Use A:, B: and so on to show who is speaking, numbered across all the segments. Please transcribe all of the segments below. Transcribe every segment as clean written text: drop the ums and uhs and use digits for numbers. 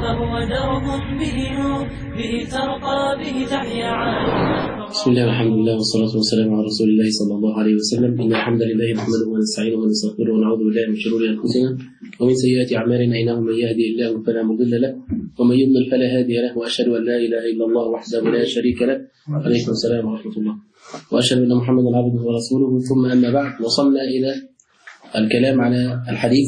A: فهو درب به نور، به ترقى، به تحيا عالم.
B: بسم الله والحمد لله والصلاة والسلام على رسول الله صلى الله عليه وسلم. إن الحمد لله نحمده ونستعينه ونستغفره ونعوذ بالله من شرور أنفسنا ومن سيئات أعمالنا، إنه من يهدي الله فلا مضل له ومن يضلل فلا هادي له، وأشهد أن لا إله إلا الله وحده لا شريك له. عليكم السلام ورحمة الله. وأشهد أن محمدا عبده ورسوله. ثم أما بعد، وصلنا إلى الكلام على الحديث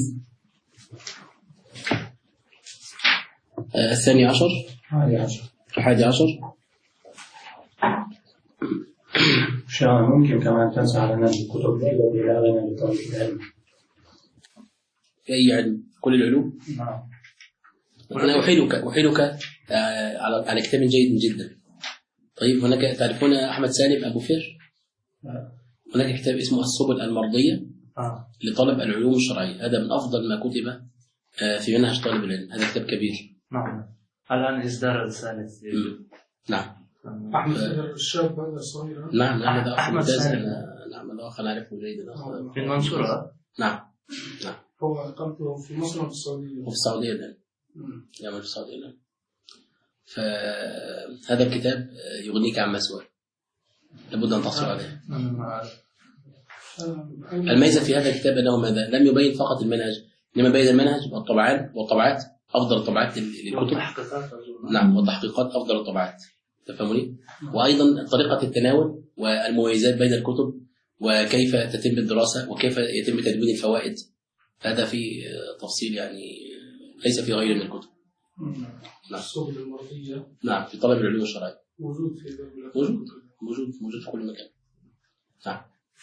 B: الثاني عشر الحادي عشر.
C: ممكن كمان تنسى على ناس الكتب التي لا غنى لطالب العلم
B: في أي علم، كل العلوم. أنا أحيلك على كتاب جيد جدا. طيب، هناك تعرفون أحمد سالم أبو فهر؟ هناك كتاب اسمه السبل المرضية لطلب العلوم الشرعية. هذا من أفضل ما كتب في منهج طالب العلم. هذا كتاب كبير.
D: نعم. الآن إصدار الثالث.
B: نعم.
C: أحمد سالم الشاب هذا الصغير.
B: نعم هذا
D: أحمد سالم.
B: نعم هذا أخ نعرفه جيدا.
D: في المنصورة.
B: نعم.
C: هو إقامته في مصر وفي السعودية.
B: وفي السعودية الآن. يعمل في السعودية الآن. فهذا الكتاب يغنيك عن مسوى، لابد أن تحصل عليه. الميزة في هذا الكتاب أنه ماذا؟ لم يبين فقط المنهج، إنما بين المنهج والطبعات أفضل الطبعات للكتب. نعم، والتحقيقات أفضل الطبعات. تفهموني؟ وأيضا طريقة التناول والمميزات بين الكتب، وكيف تتم الدراسة، وكيف يتم تدوين الفوائد. هذا في تفصيل يعني ليس في غيره من الكتب. نعم.
C: السبل المرضية.
B: نعم، في طلب العلوم الشرعية.
C: موجود في
B: موجود في كل مكان. نعم.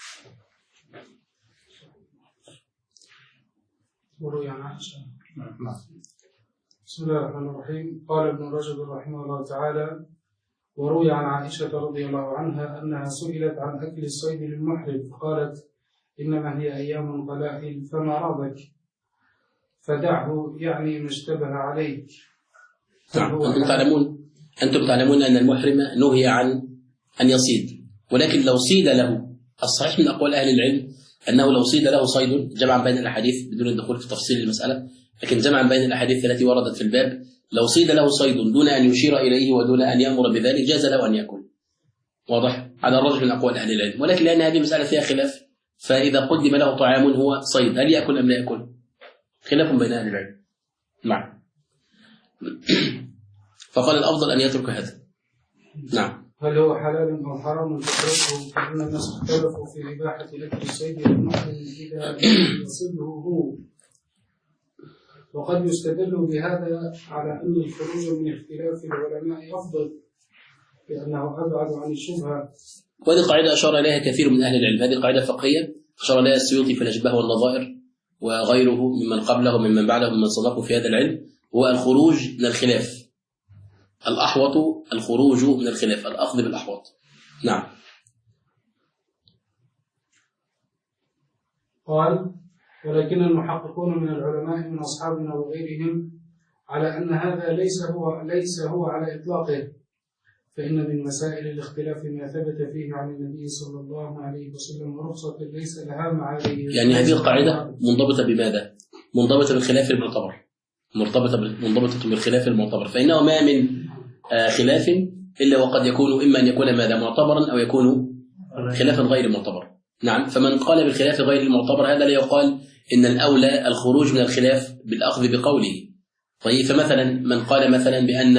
C: وروي عن عائشة. بسم الله الرحمن الرحيم. قال ابن رجب رحمه الله تعالى: وروي عن عائشة رضي الله عنها أنها سئلت عن أكل الصيد للمحرم، قالت: إنما هي أيام قلائل، فما رابك فدعه، يعني ما اشتبه عليك.
B: نعم. أنتم تعلمون أن المحرم نهي عن أن يصيد، ولكن لو صيد له، الصحيح من أقوال أهل العلم أنه لو صيد له صيد، جمعا بين الأحاديث بدون الدخول في تفصيل المسألة، لكن جمعا بين الأحاديث التي وردت في الباب، لو صيد له صيد دون أن يشير إليه ودون أن يأمر بذلك جاز له أن يأكل. واضح؟ على الرجل من أقوال أهل العلم، ولكن لأن هذه مسألة فيها خلاف، فإذا قدم له طعام هو صيد، هل يأكل أم لا يأكل؟ خلاف بين أهل العلم. نعم. فقال الأفضل أن يترك هذا. نعم.
C: هل هو حلال أو حرام تتركه؟ فإن الناس اختلفوا في إباحة أكل الصيد للمحرم إذا يصيده هو، وقد يستدل بهذا على أن الخروج من اختلاف العلماء أفضل، لأنه أبعد عن الشبهة.
B: وهذه قاعدة أشار إليها كثير من أهل العلم. هذه قاعدة فقهية أشار إليها السيوطي في الأشباه والنظائر، وغيره ممن قبله وممن بعده ممن صدقوا في هذا العلم، هو الخروج من الخلاف. الأحوط الخروج من الخلاف، الأخذ بالأحوط. نعم.
C: قال: ولكن المحققون من العلماء من أصحابنا وغيرهم على أن هذا ليس هو على إطلاقه، فإن من مسائل الاختلاف ما ثبت فيه عن النبي صلى الله عليه وسلم ورخصة ليس لها معالي.
B: يعني هذه القاعدة منضبطة بماذا؟ منضبطة بالخلاف المعتبر، منضبطة بالخلاف المعتبر، فإنه ما من خلاف إلا وقد يكون إما أن يكون ماذا؟ معتبرا، أو يكون خلافا غير معتبر. نعم. فمن قال بالخلاف غير المعتبر هذا لا يقال إن الأولى الخروج من الخلاف بالأخذ بقوله. طيب، فمثلا من قال مثلا بأن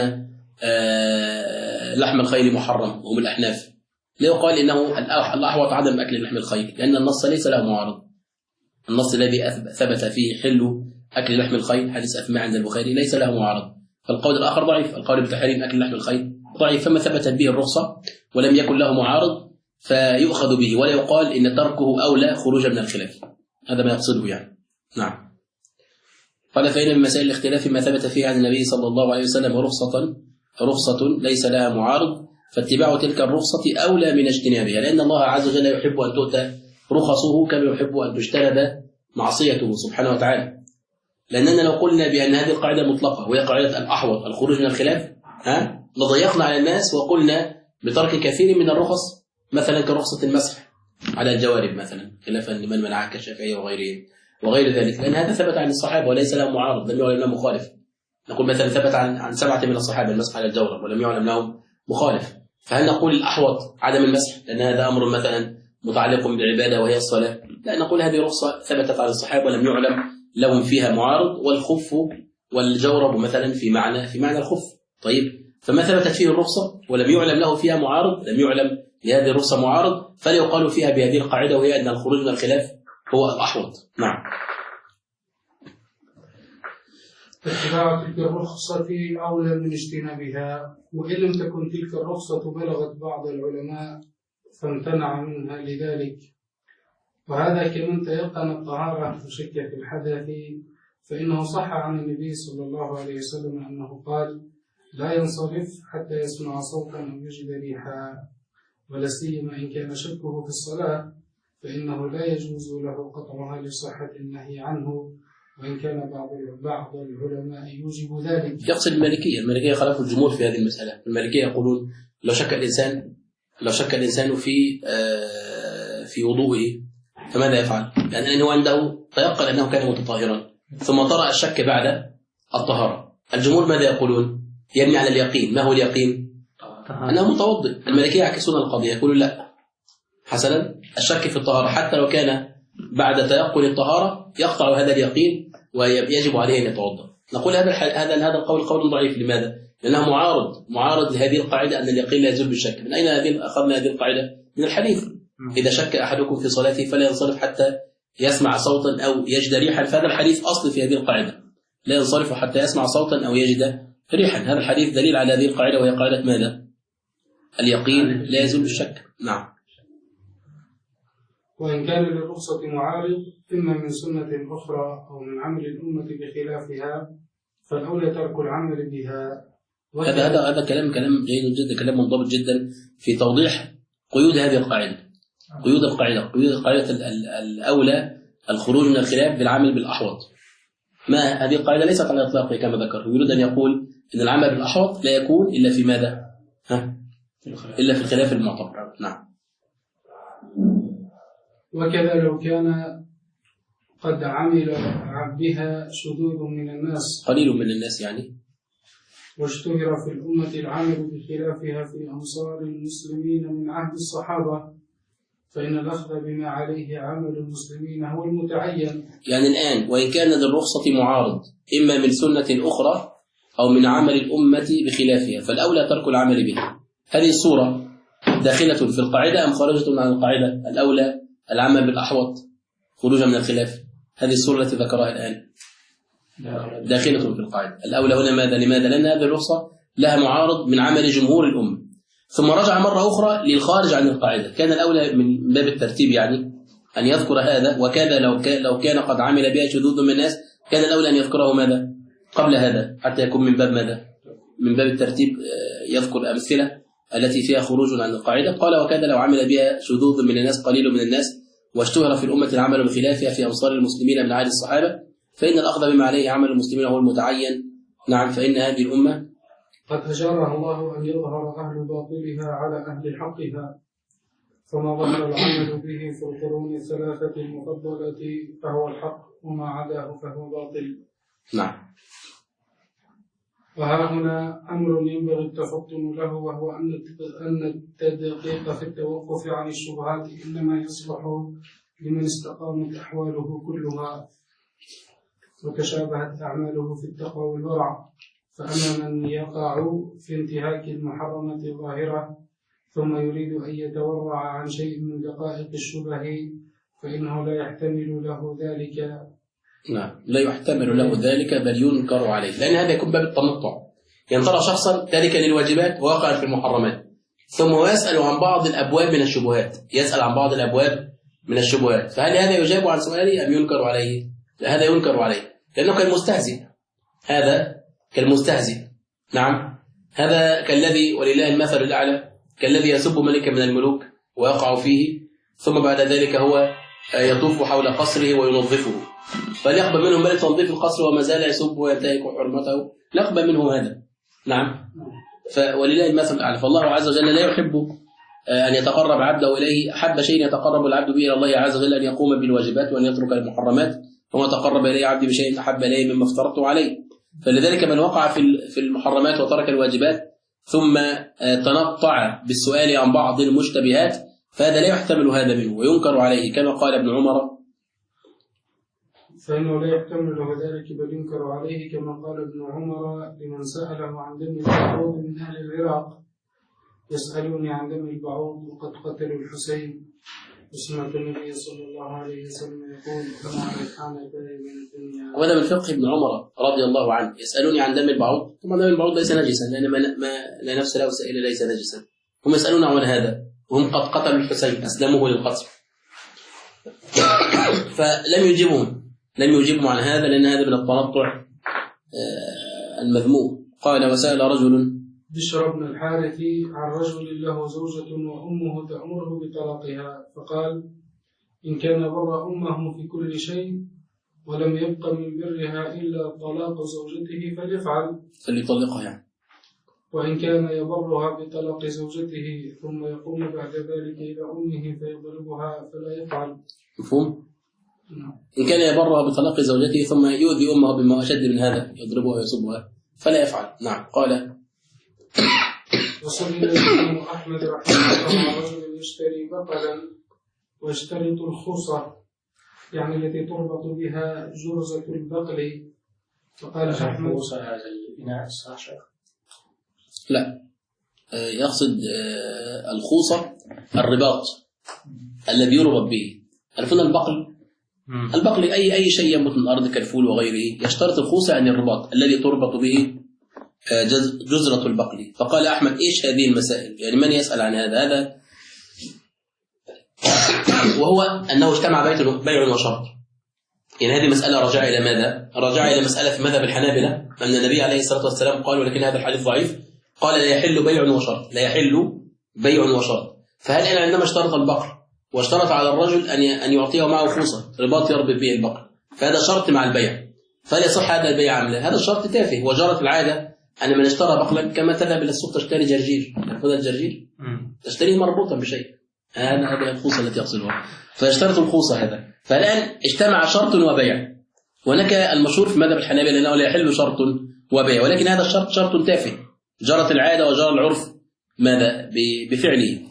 B: لحم الخيل محرم، هم الأحناف، لا يقال إنه الأحوط عدم أكل لحم الخيل، لأن النص ليس له معارض. النص الذي ثبت فيه حل أكل لحم الخيل، حديث أثماء عند البخاري، ليس له معارض. فالقول الآخر ضعيف، القول بتحريم أكل لحم الخيل ضعيف، فما ثبتت به الرخصة ولم يكن له معارض فيؤخذ به، ولا يقال إن تركه أولى خروجا من الخلاف. هذا ما يقصده يعني. نعم. قال: فإن من مسائل الاختلاف ما ثبت فيه عن النبي صلى الله عليه وسلم رخصة ليس لها معارض، فاتباع تلك الرخصة أولى من اجتنابها، لأن الله عز وجل يحب أن تؤتى رخصه كما يحب أن تجتنب معصيته سبحانه وتعالى. لأننا لو قلنا بأن هذه القاعدة مطلقة وهي قاعدة الأحوط الخروج من الخلاف، لضيقنا على الناس وقلنا بترك كثير من الرخص، مثلا كرخصة المسح على الجوارب مثلا، خلافا لمن منعها كالشافعية وغير ذلك، لأن هذا ثبت عن الصحابة وليس له معارض، لم يعلم له مخالف. نقول مثلا ثبت عن 7 من الصحابة المسح على الجورب ولم يعلم لهم مخالف، فهل نقول الأحوط عدم المسح لأن هذا أمر مثلا متعلق بالعبادة وهي الصلاة؟ لا، نقول هذه رخصة ثبتت على الصحابة ولم يعلم لهم فيها معارض، والخف والجورب مثلا في معنى الخف. طيب، فما ثبتت فيه الرخصة ولم يعلم له فيها معارض، لم يعلم لهذه الرخصة معارض، فليقال فيها بهذه القاعدة، وهي أن الخروج من الخلاف هو الأحوط. نعم.
C: اتباع تلك الرخصة أولى من اجتنابها، وإن لم تكن تلك الرخصة بلغت بعض العلماء فامتنع منها لذلك. وهذا كمن تيقن الطهارة وشك في الحدث، فإنه صح عن النبي صلى الله عليه وسلم أنه قال: لا ينصرف حتى يسمع صوتا أو يجد ريحا، ولا سيما إن كان شكه في الصلاة فإنه لا يجوز له قطعها لصحة النهي عنه، وإن كان بعض العلماء يوجب ذلك.
B: يقصد المالكية خالفوا الجمهور في هذه المسألة. المالكية يقولون لو شك الإنسان في وضوئه فماذا يفعل؟ لأنه عنده تيقن أنه كان متطهرا ثم طرأ الشك بعد الطهارة. الجمهور ماذا يقولون؟ يبني على اليقين. ما هو اليقين؟ أنه متوضئ. المالكية يعكسون القضية، يقولون لا، حسنا الشك في الطهارة حتى لو كان بعد تيقن الطهارة يقطع هذا اليقين ويجب عليه أن يتوضأ. نقول هذا القول قول ضعيف. لماذا؟ لأنه معارض لهذه القاعدة أن اليقين لا يزول بالشك. من أين أخذنا هذه القاعدة؟ من الحديث: إذا شك أحدكم في صلاته فلا ينصرف حتى يسمع صوتا أو يجد ريحا. فهذا الحديث أصل في هذه القاعدة: لا ينصرف حتى يسمع صوتا أو يجد ريحا. هذا الحديث دليل على هذه القاعدة، وهي قاعدة ماذا؟ اليقين لا يزول بالشك. نعم.
C: وإن كان للرخصة معارض إما من سنة أخرى أو من عمل الأمة بخلافها فالأولى ترك العمل بها.
B: هذا كلام جيد جدا، كلام منضبط جدا في توضيح قيود هذه القاعدة. قيود القاعدة الأولى الخروج من الخلاف بالعمل بالأحوط. ما هذه القاعدة ليست على إطلاقه كما ذكر. يريد أن يقول إن العمل بالأحوط لا يكون إلا في ماذا؟ إلا في الخلاف المعتبر. نعم.
C: وكذا لو كان قد عمل بها شذوذ من الناس،
B: قليل من الناس يعني،
C: واشتهر في الأمة العمل بخلافها في أمصار المسلمين من عهد الصحابة، فإن الأخذ بما عليه عمل المسلمين هو المتعين.
B: يعني الآن وإن كان للرخصة معارض إما من سنة أخرى أو من عمل الأمة بخلافها فالأولى ترك العمل بها. هذه الصورة داخلة في القاعدة أم خارجة عن القاعدة؟ الأولى العمل بالأحوط خروجا من الخلاف. هذه الصورة التي ذكرها الآن داخلة في القاعدة. الأولى هنا ماذا؟ لماذا؟ لأن هذه الرخصة لها معارض من عمل جمهور الأمة، ثم رجع مرة أخرى للخارج عن القاعدة. كان الأولى من باب الترتيب يعني أن يذكر هذا، وكذا لو كان قد عمل بها شذوذ من الناس كان الأولى أن يذكره ماذا؟ قبل هذا، حتى يكون من باب ماذا؟ من باب الترتيب. يذكر أمثلة التي فيها خروج عن القاعدة. قال: وكذا لو عمل بها شذوذ من الناس قليل من الناس واشتهر في الأمة العمل بخلافها في أمصار المسلمين من عهد الصحابة فإن الأخذ بما عليه عمل المسلمين هو المتعين. نعم. فإن هذه الأمة
C: قد أجرها الله أن يظهر أهل باطلها على أهل حقها، فما ظهر العمل به في القرون الثلاثة المفضلة فهو الحق، وما عداه فهو باطل.
B: نعم.
C: وها هنا أمر ينبغي التفطن له، وهو أن التدقيق في التوقف عن الشبهات إنما يصلح لمن استقامت أحواله كلها وتشابهت أعماله في التقوى والورع. فأما من يقع في انتهاك المحرمة ظاهرة ثم يريد أن يتورع عن شيء من دقائق الشبه فإنه لا يحتمل له ذلك.
B: نعم، لا يحتمل له ذلك بل ينكر عليه، لأن هذا يكون باب التمطع. يعني ترى شخصا تاركا للواجبات وواقع في المحرمات ثم يسأل عن بعض الأبواب من الشبهات، فهل هذا يجاب عن سؤاله أم ينكر عليه؟ لا، هذا ينكر عليه لأنه كالمستهزئ. نعم. هذا كالذي ولله المثل الأعلى كالذي يسب ملكا من الملوك ويقع فيه ثم بعد ذلك هو يطوف حول قصره وينظفه، فليقبل منه ملك تنظيف القصر وما زال يسب وينتهك حرمته، نقبل منه هذا. نعم. ولله المثل الأعلى. فالله عز وجل لا يحب أن يتقرب عبده إليه. أحب شيء يتقرب العبد به إلى الله عز وجل أن يقوم بالواجبات وأن يترك المحرمات. وما تقرب إليه عبدي بشيء أحب إليه مما افترضته عليه. فلذلك من وقع في المحرمات وترك الواجبات ثم تنطع بالسؤال عن بعض المشتبهات فهذا لا يحتمل هذا منه وينكر عليه كما قال ابن عمر.
C: فإنه لا يحتمل ذلك بل ينكر عليه كما قال ابن عمر لمن سأله عن دم البعوض من أهل العراق: يسألوني عن دم البعوض وقد قتلوا الحسين. وسمعت النبي صلى الله عليه وسلم يقول: كما ريحان الباقي من الدنيا.
B: وهذا من فقه ابن عمر رضي الله عنه. يسألوني عن دم البعوض، طبعا دم البعوض ليس نجسا لأن ما لا نفس له سائل ليس نجسا. هم يسألون عن هذا وهم قد قتلوا الحسين أسلموه للقتل. فلم يجيبهم عن هذا لأن هذا من التنطع المذموم. قال: وسأل رجل
C: بشر بن الحارث عن رجل له زوجة وأمه تأمره بطلاقها، فقال: إن كان بر أمه في كل شيء ولم يبق من برها إلا طلاق زوجته
B: فليطلقها يعني.
C: وإن كان يبرها بطلاق زوجته ثم يقوم بعد ذلك إلى أمه فيضربها فلا يفعل.
B: مفهوم؟ إن كان يبرها بطلاق زوجته ثم يؤذي أمه بما أشد من هذا يضربها ويصبها فلا يفعل. نعم. قال:
C: وسئل الإمام أحمد رحمه الله عن رجل يشتري بقلا ويشترط الخصة، يعني التي تربط بها جرزة البقل، فقال أحمد:
D: هذا الإناء الصاشر؟
B: لا، يقصد الخوصة الرباط الذي يربط به. عرفنا البقل أي شيء ينبت من الأرض كالفول وغيره يشترط الخوصة يعني الرباط الذي تربط به جزرة البقل. فقال أحمد: إيش هذه المسائل؟ يعني من يسأل عن هذا وهو أنه اجتمع بيع وشرط. يعني هذه مسألة رجع إلى ماذا؟ رجع إلى مسألة في مذهب الحنابلة أن النبي عليه الصلاة والسلام قال، ولكن هذا الحديث ضعيف، قال: لا يحل بيع وشرط، لا يحل بيع وشرط. فهل أنا عندما اشترط البقر واشترط على الرجل أن يعطيه معه خوصة رباط يربط به البقر، فهذا شرط مع البيع، فهل يصح هذا البيع أم لا؟ هذا الشرط تافه. وجرت العادة أن من اشترى بقلا كما تذهب إلى السوق تشتري جرجير، تأخذ الجرجير تشتريه مربوطا بشيء، هذه الخوصة التي يقصدها، فاشترط الخوصة هذا. فالآن اجتمع شرط وبيع. هناك المشهور في مذهب الحنابلة أنه لا يحل شرط وبيع، ولكن هذا الشرط شرط تافه، جرت العادة وجرى العرف ماذا بفعله.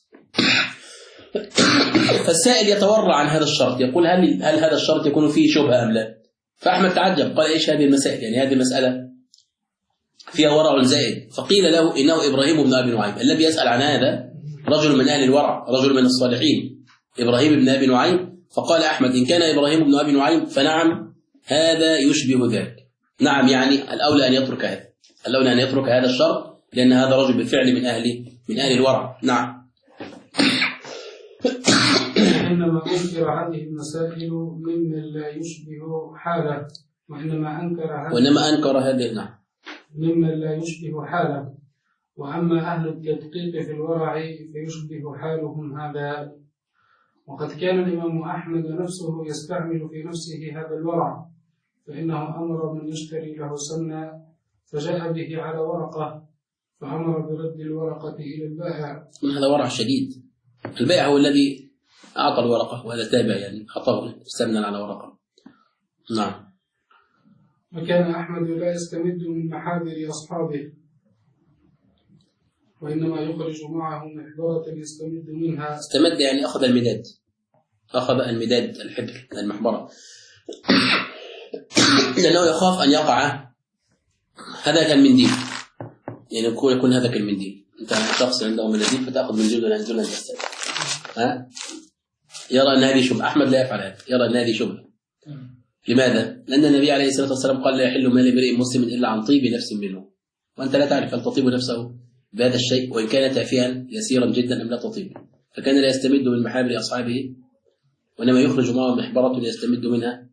B: فالسائل يتورع عن هذا الشرط، يقول: هل هذا الشرط يكون فيه شبهة أم لا؟ فأحمد تعجب، قال: إيش هذه المسائل؟ يعني هذه المسألة فيها ورع زائد. فقيل له: إنه إبراهيم بن أبي نعيم. الذي يسأل عن هذا رجل من أهل الورع، رجل من الصالحين، إبراهيم بن أبي نعيم. فقال أحمد: إن كان إبراهيم بن أبي نعيم فنعم، هذا يشبه ذلك. نعم، يعني الأولى أن يترك هذا، الأولى أن يترك هذا الشرط، لأن هذا رجل بالفعل من أهل الورع. نعم.
C: إنما أنكر هذه المسائل ممن لا يشبه حاله، وإنما أنكر
B: هذه نعم
C: ممن لا يشبه حاله، وأما أهل التدقيق في الورع فيشبه حالهم هذا. وقد كان الإمام أحمد نفسه يستعمل في نفسه هذا الورع، فإنه أمر من يشتري له سمنا فجاء به على ورقة، فأمر برد الورقة إلى البائع.
B: هذا ورع شديد. البائع هو الذي أعطى الورقة، وهذا تابع يعني أعطاه سمنا على ورقة. نعم.
C: وكان أحمد لا يستمد من محاذر أصحابه، وإنما يخرج معه محبرة يستمد منها.
B: استمد يعني أخذ المداد الحبر المحبرة، لأنه يخاف أن يقع هذا كالمنديل، يعني يكون هذا كالمنديل. أنت شخص عنده مناديل فتأخذ من جلد عن جلد تستمد، يرى أن هذه شبهة. أحمد لا يفعل هذا، يرى أن هذه شبهة. لماذا؟ لأن النبي عليه الصلاة والسلام قال: لا يحل مال امرئ مسلم إلا عن طيب نفس منه. وأنت لا تعرف هل تطيب نفسه بهذا الشيء، وإن كان تافها يسيرا جدا أم لا تطيب. فكان لا يستمد من محابر أصحابه، وإنما يخرج معه محبرة يستمد منها.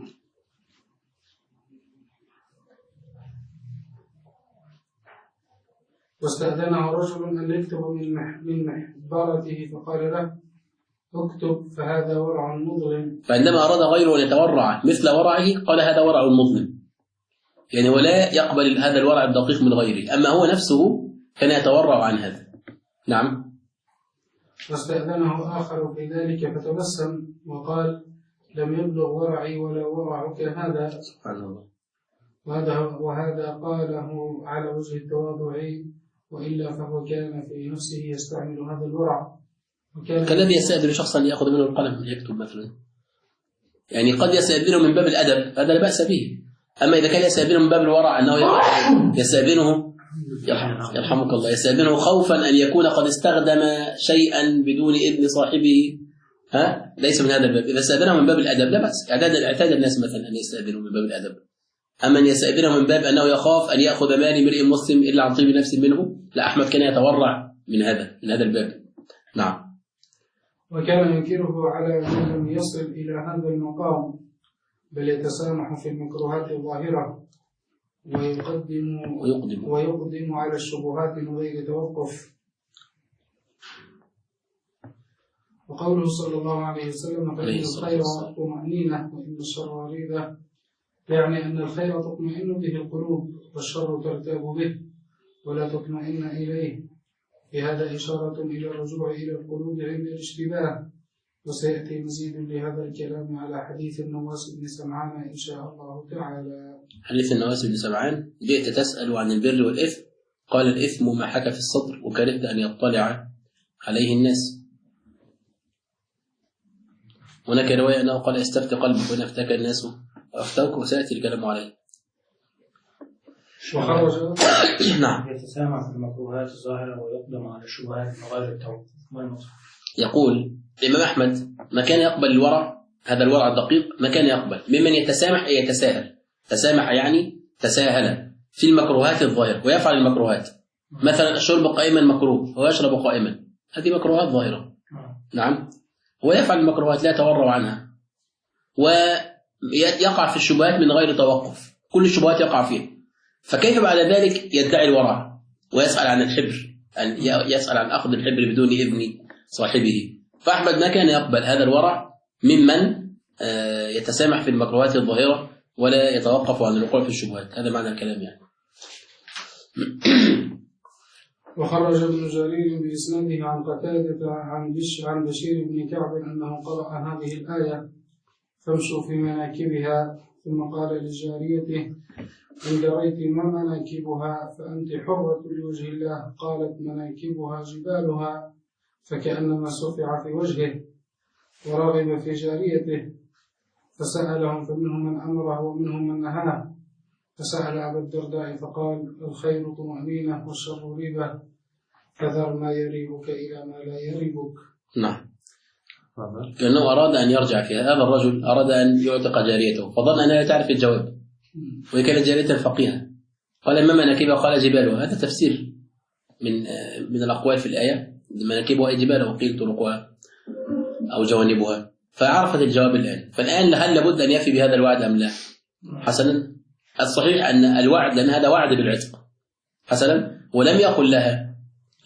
C: واستأذنه رجل أن يكتب من محبرته، فقال له: اكتب، فهذا ورع مظلم.
B: فعندما أراد غيره أن يتورع مثل ورعه قال: هذا ورع مظلم، يعني ولا يقبل هذا الورع الدقيق من غيره، أما هو نفسه كان يتورع عن هذا. نعم.
C: واستأذنه آخر في ذلك فتبسم وقال: لم يبلغ ورعي ولا ورعك هذا.
B: سبحان الله.
C: وهذا قاله على وجه التواضع، وإلا فهو كان في نفسه يستعمل هذا الورع.
B: كالذي يستأذن شخصا ليأخذ منه القلم ليكتب مثلا، يعني قد يستأذنه من باب الأدب، هذا لا بأس به. أما إذا كان يستأذنه من باب الورع أنه يستأذنه يرحمك الله، يستأذنه خوفا أن يكون قد استخدم شيئا بدون إذن صاحبه، ليس من هذا الباب. إذا استأذنه من باب الأدب لا بأس. اعتاد الناس مثلا أن يستأذنوا من باب الأدب. أما أن يستأذنه من باب أنه يخاف أن يأخذ مال امرئ مسلم إلا عن طيب نفس منه، لا، أحمد كان يتورع من هذا الباب. نعم.
C: وكان ينكره على من لم يصل إلى هذا المقام، بل يتسامح في المكروهات الظاهرة ويقدم على الشبهات من غير توقف. وقوله صلى الله عليه وسلم: فإن الخير طمأنينة وإن الشر ريبة، يعني أن الخير تطمئن به القلوب والشر ترتاب به ولا تطمئن إليه. في هذا إشارة إلى الرجوع إلى القلوب عند الاشتباه. وسيأتي مزيد لهذا الكلام على حديث النواس بن سمعان إن شاء الله تعالى.
B: حديث النواس بن سمعان: جئت تسأل عن البر والإثم، قال: الإثم ما حكى في الصدر وكرهت أن يطلع عليه الناس. هناك رواية أنه قال: استفت قلبك وإن أفتاك الناس وأفتوك، وسيأتي الكلام عليه.
C: وخرج
B: نعم.
D: يتسامح في المكروهات الظاهرة ويقدم على الشبهات من غير التوقف.
B: يقول الإمام أحمد: ما كان يقبل الورع، هذا الورع الدقيق، ما كان يقبل ممن يتسامح أي يتساهل. تسامح يعني تساهل في المكروهات الظاهرة ويفعل المكروهات. مثلا الشرب قائما مكروه، هو يشرب قائما، هذه مكروهات ظاهرة. نعم. هو يفعل المكروهات لا يتورع عنها، ويقع في الشبهات من غير توقف، كل الشبهات يقع فيها. فكيف بعد ذلك يدعي الورع ويسأل عن الحبر، أن يسأل عن أخذ الحبر بدون إذن صاحبه؟ فأحمد ما كان يقبل هذا الورع ممن يتسامح في المكروهات الظاهرة ولا يتوقف عن الوقوع في الشبهات. هذا معنى الكلام يعني.
C: وخرج ابن جرير بإسناده عن قتادة عن بشير بن كعب أنه قرأ هذه الآية: فامشوا في مناكبها، ثم قال لجاريته: إن دريت ما مناكبها فأنت حرة لوجه الله. قالت: مناكبها جبالها، فكأنما سفع في وجهه، ورغب في جاريته، فسألهم فمنهم من أمره ومنهم من نهاه. فسأل أبا الدرداء فقال: الخير طمأنينة والشر ريبة، فذر ما يريبك إلى ما لا يريبك.
B: نعم. كأنه أراد أن يرجع فيها. هذا الرجل أراد أن يعتق جاريته، فظن أنها لا تعرف الجواب، وهي كانت جارية فقيهة. قال: ما مناكبها؟ قال: جبالها. هذا تفسير من الأقوال في الآية. مناكبها أي جبالها، وقيل طرقها أو جوانبها. فعرفت الجواب الآن. فالآن هل لابد أن يفي بهذا الوعد أم لا؟ حسنا، الصحيح أن الوعد، لأن هذا وعد بالعتق. حسنا، ولم يقل لها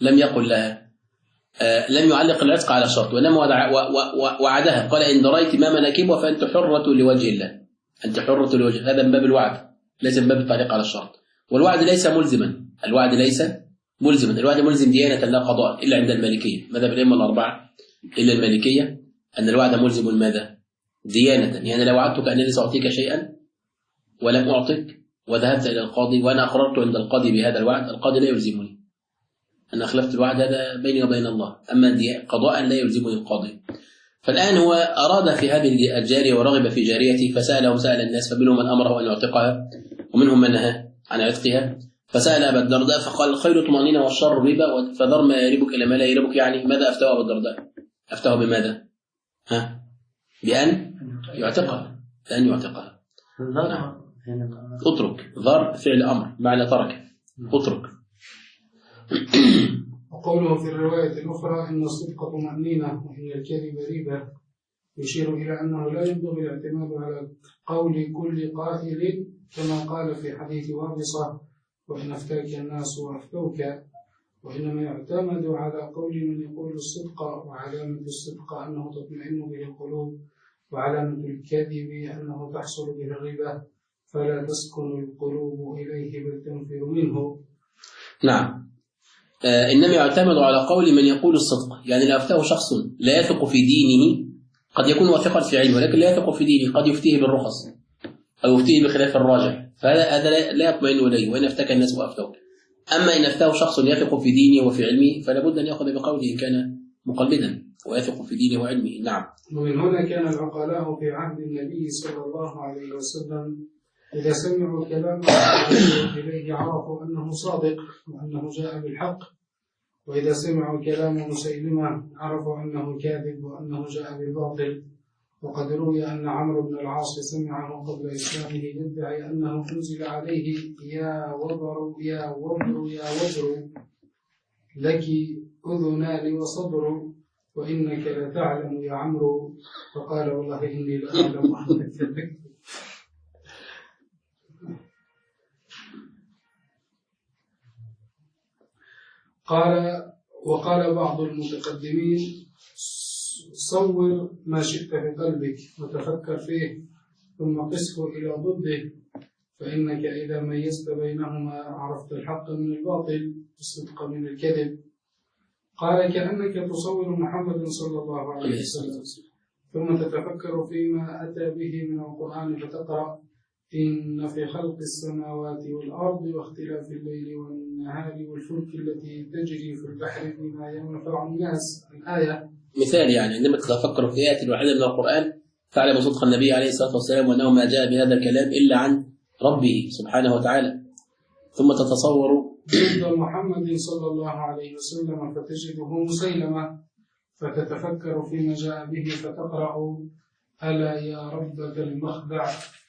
B: لم يعلق العتق على شرط، وإنما وعدها. قال: إن دريت ما مناكبها فأنت حرة لوجه الله، أنت حرة لوجه. هذا من باب الوعد، ليس من باب التعليق على الشرط. والوعد ليس ملزما، الوعد ملزم ديانة لا قضاء، إلا عند المالكية، مذهب الأئمة الأربعة إلا المالكية، أن الوعد ملزم ماذا؟ ديانة. يعني لو وعدتك أنني سأعطيك شيئا ولم أعطك وذهبت إلى القاضي وأنا أقررت عند القاضي بهذا الوعد، القاضي لا يلزمني، أنا أخلفت الوعد، هذا بيني وبين الله. أما قضاء لا يلزمني القاضي. فالآن هو أراد في هذه الجارية ورغب في جاريته، فسأل الناس، فمنهم من أمره أن يعتقها ومنهم من نهى عن عتقها. فسأل أبا الدرداء فقال: الخير طمأنينة والشر ربا، فذر ما يريبك إلى ما لا يريبك. يعني ماذا أفتاه أبا الدرداء؟ أفتاه بماذا؟ بأن يعتقها، اترك. ذر فعل أمر معنى ترك، اترك.
C: وقوله في الرواية الأخرى: إن الصدق طمأنينة وإن الكذب ريبة، يشير إلى أنه لا ينبغي الاعتماد على قول كل قائل، كما قال في حديث وابصة: وإن أفتاك الناس وأفتوك. وإنما يعتمد على قول من يقول الصدق، وعلامة الصدق أنه تطمئن به القلوب، وعلامة الكذب أنه تحصل به الربا، فلا تسكن القلوب إليه بل تنفر منه.
B: نعم. إنما يعتمد على قول من يقول الصدق. يعني لو أفتاه شخص لا يثق في دينه، قد يكون واثقا في علمه ولكن لا يثق في دينه، قد يفتيه بالرخص، أو يفتيه بخلاف الراجح، فهذا لا يطمئن إليه، وإن افتك الناس وأفتوك. أما إن أفتاه شخص يثق في دينه وفي علمه فلا بد أن يأخذ بقوله إن كان مقلدا ويثق في دينه وعلمه. نعم.
C: ومن هنا كان العقلاء في عهد النبي صلى الله عليه وسلم إذا سمعوا كلاما إليه عرفوا أنه صادق وأنه جاء بالحق، وإذا سمعوا كلام مسيلمة عرفوا أنه كاذب وأنه جاء بالباطل. وقد روي أن عمرو بن العاص سمعه قبل إسلامه يدعي أنه أنزل عليه يا وبر يا وبر يا وبر لك أذنان وصدر وإنك لتعلم يا عمرو، فقال والله إني لأعلم أنك تكذب. وقال بعض المتقدمين صور ما شئت في قلبك وتفكر فيه ثم قسه إلى ضده، فإنك إذا ميزت بينهما عرفت الحق من الباطل والصدق من الكذب. قال كأنك تصور محمد صلى الله عليه وسلم ثم تتفكر فيما أتى به من القرآن فتقرأ إن في خلق السماوات والأرض واختلاف الليل والنهار والفلك التي تجري في البحر بما ينفع الناس. الآية
B: مثال، يعني عندما تتفكر في آية واحدة من القرآن تعلم صدق النبي عليه الصلاة والسلام وأنه ما جاء بهذا الكلام إلا عن ربه سبحانه وتعالى. ثم تتصور
C: جد محمد صلى الله عليه وسلم فتجده مسيلمة فتتفكر فيما جاء به فتقرأ ألا يا ربك المخدع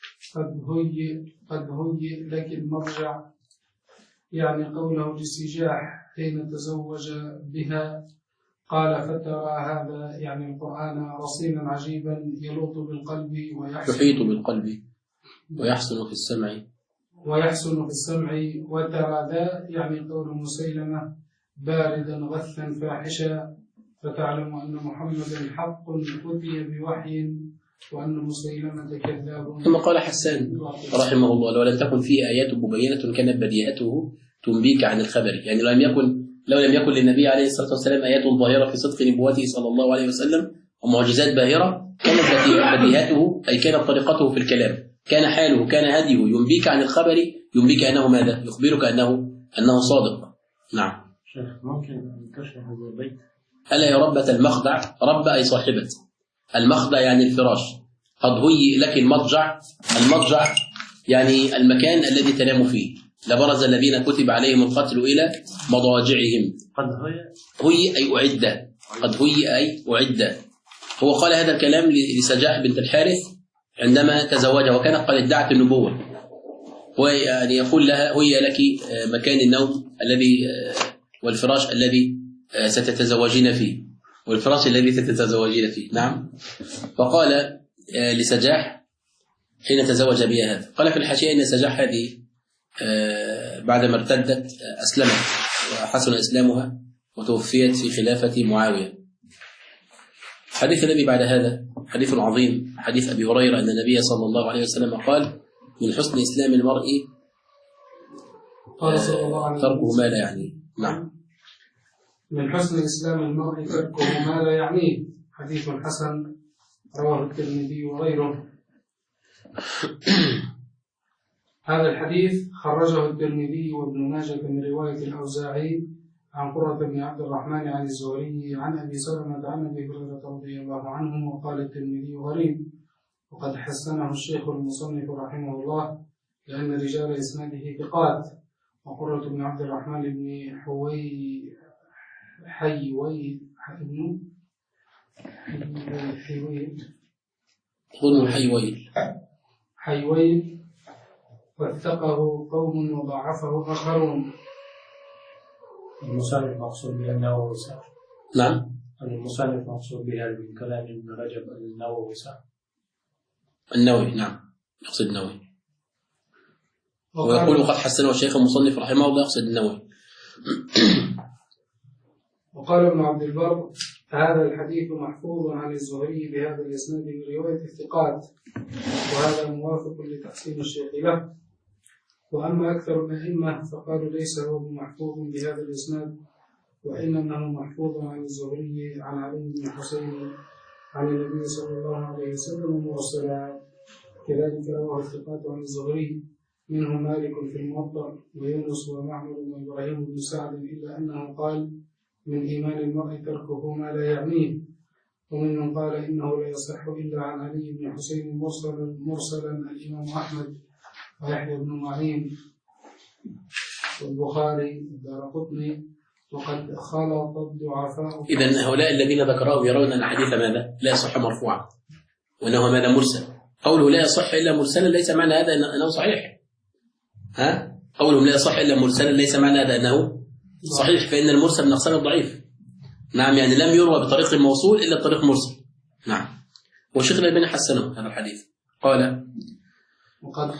C: قد هيئ لك المرجع، يعني قوله للسجاح حين تزوج بها. قال فترى هذا يعني القرآن رصينا عجيبا يلوط بالقلب
B: يحيط بالقلب ويحسن في السمع
C: وترى ذا يعني قول مسيلمة باردا غثا فاحشا، فتعلم أن محمدا حق أتي بوحي وأن مسيلمة كذاب.
B: ثم قال حسان رحمه الله لو لم تكن فيه آيات مبينة كانت بديهته تنبيك عن الخبر، يعني لو لم يكن للنبي عليه الصلاة والسلام آيات ظاهرة في صدق نبوته صلى الله عليه وسلم ومعجزات باهرة كانت بديهته أي كانت طريقته في الكلام، كان حاله كان هديه ينبيك عن الخبر، ينبيك أنه ماذا؟ يخبرك أنه صادق. نعم.
D: شيخ ممكن أن تشرح هذا البيت؟
B: ألا يا ربة المخدع، ربة أي صاحبة المخدع يعني الفراش، قد هيئ لك المضجع يعني المكان الذي تنام فيه، لبرز الذين كتب عليهم القتل إلى مضاجعهم.
D: قد
B: هيئ أي أعد، قد هيئ أي أعد. هو قال هذا الكلام لسجاح بنت الحارث عندما تزوجها وكانت قد ادعت النبوة، ويعني يقول لها هيئ لك مكان النوم الذي والفراش الذي ستتزوجين فيه نعم. فقال لسجاح حين تزوج بها هذا، قال في الحاشية إن سجاح هذه بعدما ارتدت أسلمت وحسن إسلامها وتوفيت في خلافة معاوية. الحديث الذي بعد هذا حديث عظيم، حديث أبي هريرة أن النبي صلى الله عليه وسلم قال من حسن إسلام المرء تركه ما لا يعنيه. نعم.
C: من حسن إسلام المرء تركه ما لا يعنيه، حديث حسن رواه الترمذي وغيره. هذا الحديث خرجه الترمذي وابن ماجه من رواية الأوزاعي عن قرة بن عبد الرحمن عن الزهري عن أبي سلمة عن أبي هريرة رضي الله عنه، وقال الترمذي غريب، وقد حسنه الشيخ المصنف رحمه الله لأن رجال إسناده ثقات. وقرة بن عبد الرحمن بن حيويل وثقه قوم وضعفه آخرون.
D: المصنف مقصود بها النووي صح؟
B: نعم.
D: المصنف مقصود بها من كلام ابن رجب النووي صح؟
B: النووي نعم، يقصد النووي. ويقول قد حسنه الشيخ المصنف رحمه الله يقصد النووي.
C: وقال ابن عبد البر هذا الحديث محفوظ عن الزهري بهذا الإسناد من رواية الثقات، وهذا موافق لتحسين الشيخ له. وأما أكثر الأئمة فقالوا ليس هو محفوظ بهذا الإسناد، وإنما محفوظ عن الزهري عن علي بن حسين عن النبي صلى الله عليه وسلم مرسلا. كذلك رواه الثقات عن الزهري منهم مالك في الموطأ ويونس ومعمر وإبراهيم بن سعد إلا أنه قال من إيمان المرء تركه ما لا يعنيه. ومن قال إنه لا يصح إلا عن علي بن حسين مرسلا الإمام أحمد ويحيى بن معين والبخاري والدارقطني وقد خلط الضعفاء.
B: إذن هؤلاء الذين ذكرهم يرون أن الحديث ماذا؟ لا يصح مرفوعا وأنه ماذا؟ مرسل. قوله لا يصح إلا مرسلا ليس معنى هذا أنه صحيح. قولهم لا يصح إلا مرسلا ليس معنى هذا أنه صحيح، فإن المرسل من أقسام الضعيف. نعم، يعني لم يروى بطريق الموصول إلا طريق مرسل. نعم. والشيخ الألباني حسنه هذا الحديث، قال
C: وقد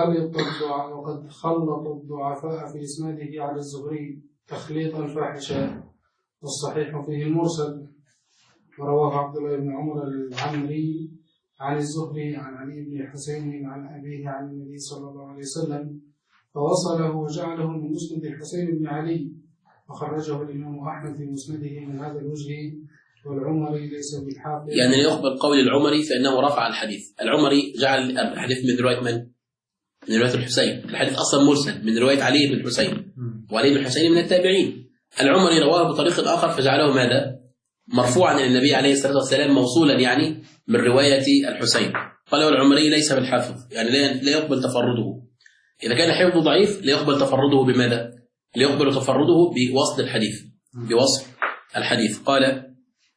C: خلط الضعفاء في إسناده على الزهري تخليطا فاحشا، والصحيح فيه مرسل. ورواه عبد الله بن عمر العمري عن الزهري عن علي بن حسين عن أبيه عن النبي صلى الله عليه وسلم فوصله وجعله من مسند الحسين بن علي، وخرجه الإمام أحمد في مسنده من هذا الوجه. والعمري ليس بالحافظ،
B: يعني لا يقبل قول العمري فإنه رفع الحديث. العمري جعل الحديث من رواية من؟ من رواية الحسين. الحديث أصلا مرسل من رواية علي بن الحسين، وعلي بن الحسين من التابعين. العمري رواه بطريق آخر فجعله ماذا؟ مرفوعا إلى النبي عليه الصلاة والسلام، موصولا يعني من رواية الحسين. قال العمري ليس بالحافظ، يعني لا يقبل تفرده. إذا كان حفظه ضعيف لا يقبل تفرده بماذا؟ لا يقبل تفرده بوصل الحديث، بوصل الحديث. قال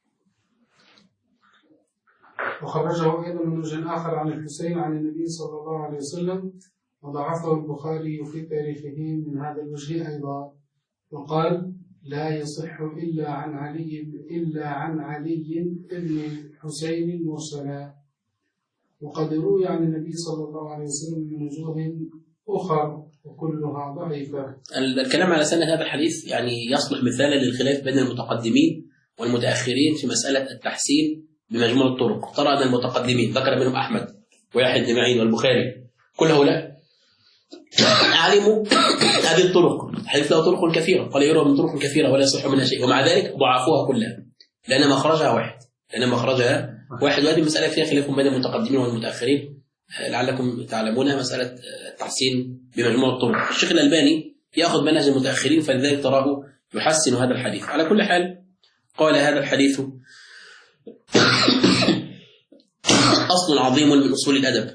C: وخرجه أيضا من وجه آخر عن الحسين عن النبي صلى الله عليه وسلم، وضعفه البخاري في تاريخه من هذا الوجه أيضا، وقال لا يصح إلا عن علي بن الحسين مرسلا. وقد روي عن النبي صلى الله عليه وسلم من وجوه أخر وكلها ضعيفة.
B: الكلام على سنة هذا الحديث يعني يصلح مثالا للخلاف بين المتقدمين والمتأخرين في مسألة التحسين بمجموع الطرق. ترى أن المتقدمين ذكر منهم أحمد ويحيى بن معين والبخاري، كل هؤلاء علموا هذه الطرق، الحديث له طرق كثيرة، قال يروى من طرق كثيرة ولا يصح منها شيء، ومع ذلك ضعفوها كلها لأن مخرجها واحد. وهذه مسألة فيها خلاف بين المتقدمين والمتأخرين لعلكم تعلمونها، مسألة التحسين بمجموع الطرق. الشيخ الألباني يأخذ منهج المتأخرين فلذلك تراه يحسن هذا الحديث. على كل حال قال هذا الحديث أصل عظيم من أصول الأدب.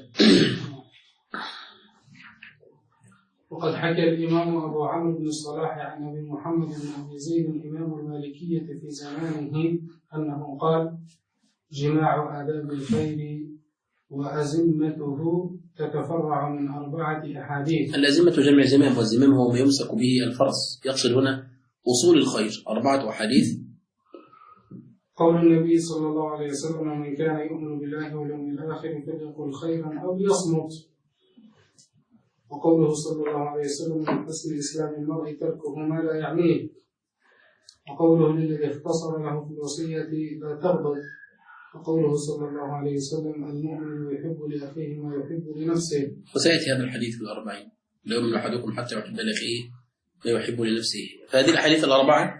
C: وقد حكى الإمام أبو عمرو بن الصلاح عن أبي محمد بن أبي زيد إمام المالكية في زمانه أنه قال جماع آداب الخير وأزمته تتفرع من 4 أحاديث.
B: الأزمة جمع زمام، والزمام هو ما يمسك به الفرس. يقصد هنا أصول الخير 4 أحاديث.
C: قول النبي صلى الله عليه وسلم من كان يؤمن بالله واليوم الآخر فليقل خيرا أو ليصمت. وقوله صلى الله عليه وسلم من حسن إسلام المرء تركه ما لا يعنيه. وقوله للذي اختصر له في الوصية لا تغضب. وقوله صلى الله عليه وسلم المؤمن يحب لأخيه ما يحب لنفسه.
B: وسيأتي هذا الحديث في 40 لا يؤمن أحدكم حتى يحب لأخيه ما يحب لنفسه. فهذه الأحاديث 4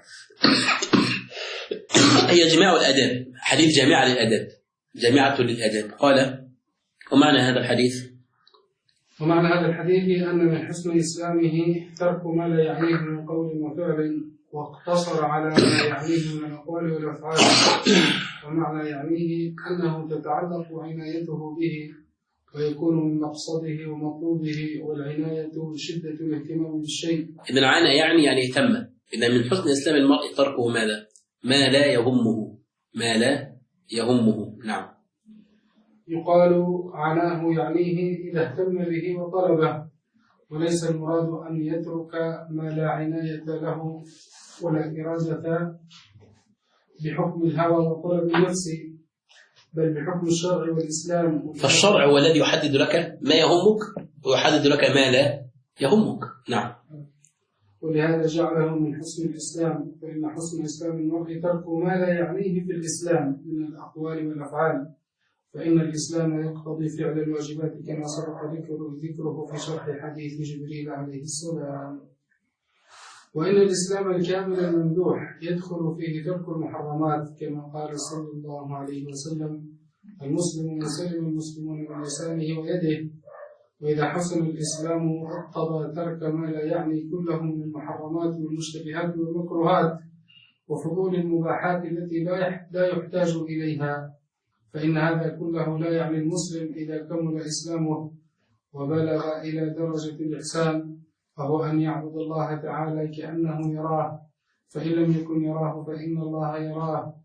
B: هي جماع الآداب، حديث جامعة للآداب، جامعة للآداب. قال ومعنى هذا الحديث؟
C: ومعنى هذا الحديث أن من حسن إسلامه ترك ما لا يعنيه من قول وفعل، واقتصر على ما يعنيه من الأقوال والأفعال. ومعنى يعنيه أنه تتعلق عنايته به ويكون من مقصده ومطلوبه والعناية شدة الاهتمام بالشيء.
B: إذا العنى يعني اهتم. إذا من حسن إسلام المرء تركه ماذا؟ ما لا يهمه، ما لا يهمه. نعم.
C: يقال عناه يعنيه إذا اهتم به وطلبه، وليس المراد أن يترك ما لا عناية له ولا إرادة بحكم الهوى وطلب النفس، بل بحكم الشرع والإسلام.
B: فالشرع هو الذي يحدد لك ما يهمك ويحدد لك ما لا يهمك. نعم.
C: ولهذا جعله من حسن الإسلام، فإن حسن إسلام المرء ترك ما لا يعنيه في الإسلام من الأقوال والأفعال، فإن الإسلام يقتضي فعل الواجبات كما سبق ذكره في شرح حديث جبريل عليه السلام. وإن الإسلام الكامل الممدوح يدخل فيه ترك المحرمات كما قال صلى الله عليه وسلم المسلم من سلم المسلمون من لسانه ويده. وإذا حسن الإسلام اقتضى ترك ما لا يعني كله من المحرمات والمشتبهات والمكروهات وفضول المباحات التي لا يحتاج إليها، فإن هذا كله لا يعني المسلم إذا كمل إسلامه وبلغ إلى درجة الإحسان، وهو أن يعبد الله تعالى كأنه يراه، فإن لم يكن يراه فإن الله يراه.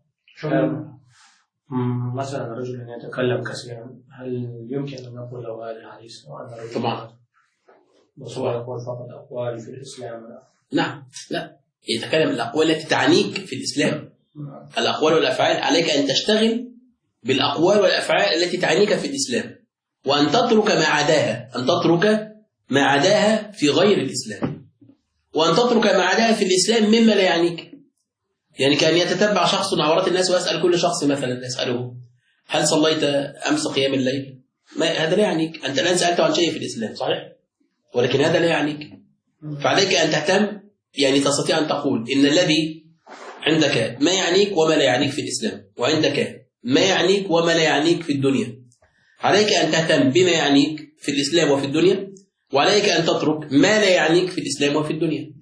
D: مثلا رجل يتكلم كثيرا، هل يمكن أن نقول له هذا الحديث؟
B: طبعا.
D: بس هو يقول فقط أقوال في الإسلام.
B: نعم، لا، يتكلم الأقوال التي تعنيك في الإسلام. الأقوال والأفعال عليك أن تشتغل بالأقوال والأفعال التي تعنيك في الإسلام، وأن تترك ما عداها، أن تترك ما عداها في غير الإسلام، وأن تترك ما عداها في الإسلام مما لا يعنيك. يعني كان يتتبع شخص عورات الناس ويسأل كل شخص مثلا، يسأله هل صليت أمس قيام الليل؟ هذا لا يعنيك. أنت الآن سألته عن شيء في الإسلام صحيح، ولكن هذا لا يعنيك. فعليك أن تهتم، يعني تستطيع أن تقول إن الذي عندك ما يعنيك وما لا يعنيك في الإسلام، وعندك ما يعنيك وما لا يعنيك في الدنيا. عليك أن تهتم بما يعنيك في الإسلام وفي الدنيا، وعليك أن تترك ما لا يعنيك في الإسلام وفي الدنيا.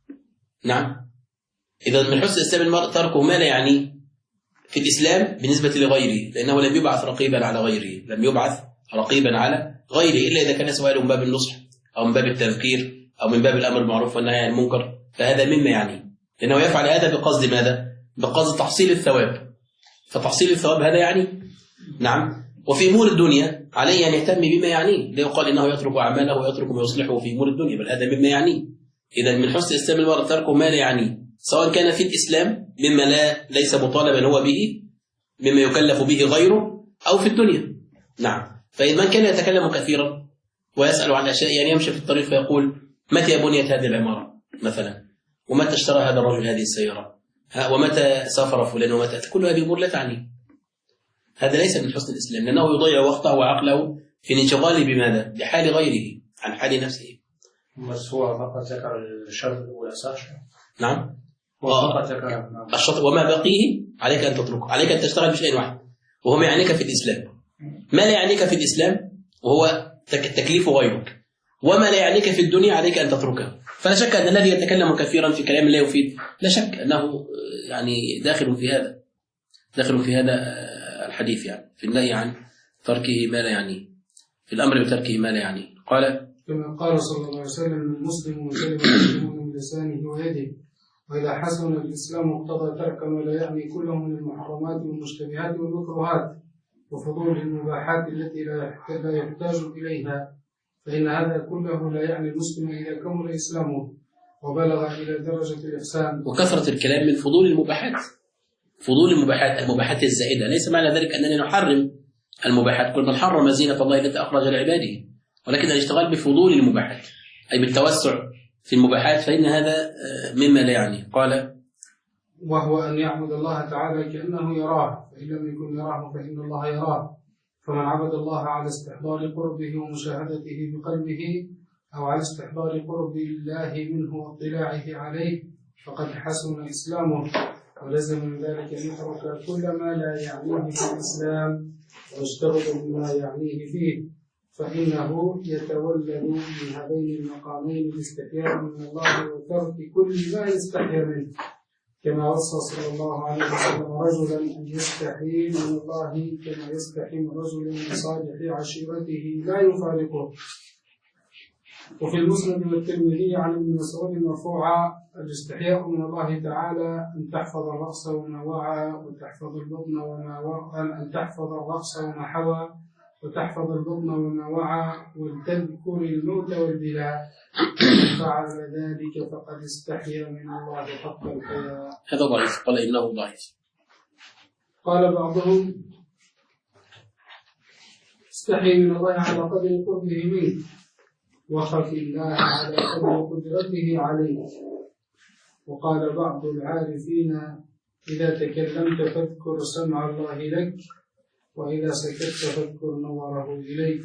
B: نعم. إذا من حسن إسلام المرء تركه ما لا يعنيه في الإسلام بالنسبة لغيره، لأنه لم يبعث رقيبا على غيره، لم يبعث رقيبا على غيره إلا إذا كان سؤاله من باب النصح أو من باب التذكير أو من باب الأمر بالمعروف والنهي عن المنكر، فهذا مما يعنيه، لأنه يفعل هذا بقصد ماذا؟ بقصد تحصيل الثواب، فتحصيل الثواب هذا يعني. نعم. وفي أمور الدنيا عليه أن يهتم بما يعنيه، لا يقال إنه يترك أعماله ويترك ما يصلحه في أمور الدنيا، بل هذا مما يعنيه. إذا من حسن إسلام المرء تركه ما لا يعنيه، سواء كان في الإسلام مما ليس مطالبا هو به، مما يكلف به غيره، أو في الدنيا. نعم. فإذا من كان يتكلم كثيرا ويسأل عن أشياء، يعني يمشي في الطريق فيقول متى بنيت هذه العمارة مثلا، ومتى اشترى هذا الرجل هذه السيارة، ومتى سافر فلان، ومتى، كل هذه أمور لا تعني. هذا ليس من حسن الإسلام، لأنه يضيع وقته وعقله في الانشغال بماذا؟ بحال غيره عن حال نفسه.
D: بس هو فقط ذكر الشرط الأولى صح؟
B: نعم.
D: فقط ذكر
B: الشرط وما بقيه عليك أن تتركه، عليك أن تشتغل بشيء واحد وهو ما يعنيك في الإسلام. ما لا يعنيك في الإسلام وهو تكليف غيرك، وما لا يعنيك في الدنيا عليك أن تتركه. فلا شك أن الذي يتكلم كثيرا في كلام لا يفيد، لا شك أنه يعني داخل في هذا الحديث، يعني في النهي عن تركه ما لا يعنيه، في الأمر بتركه ما لا يعنيه. قال
C: كما قال صلى الله عليه وسلم المسلم وسلم المسلمون من لسانه ويده. وإذا حسن الإسلام اقتضى ترك ما لا يعني كله من المحرمات والمشتبهات والمكروهات وفضول المباحات التي لا يحتاج إليها، فإن هذا كله لا يعني المسلم إذا كمل إسلامه وبلغ إلى درجة الإحسان.
B: وكثرة الكلام من فضول المباحات، المباحات الزائدة. ليس معنى ذلك أننا نحرم المباحات، كل من حرم زينة الله التي أخرج لعباده، ولكن الاشتغال بفضول المباحات أي بالتوسع في المباحات، فإن هذا مما لا يعني. قال
C: وهو أن يعبد الله تعالى كأنه يراه، فإن لم يكن يراه فإن الله يراه. فمن عبد الله على استحضار قربه ومشاهدته بقلبه، أو على استحضار قرب الله منه واطلاعه عليه، فقد حسن إسلامه، ولزم من ذلك أن يترك كل ما لا يعنيه في الإسلام ويشتغل بما يعنيه فيه، فإنه يتولد من هذين المقامين الاستحياء من الله وترك كل ما يستحي منه، كما وصى صلى الله عليه وسلم رجلا أن يستحي من الله كما يستحي من رجل من صالح عشيرته لا يفارقه. وفي المسند والترمذي عن ابن مسعود مرفوعا: الاستحياء من الله تعالى أن تحفظ الرأس وما وعى، وتحفظ البطن وما وعى، أن تحفظ الرأس وما حوى، وتحفظ البطن وما وعى، ولتذكر الموت والبلاء، من فعل ذلك فقد استحيا من الله حق الحياء.
B: هذا ضعيف، قال إنه ضعيف.
C: قال بعضهم: استحي من الله على قدر قربه منه، وخف الله على قدر قدرته عليه. وقال بعض العارفين: إذا تكلمت فاذكر سمع الله لك، وإذا سكت فاذكر نظره إليك.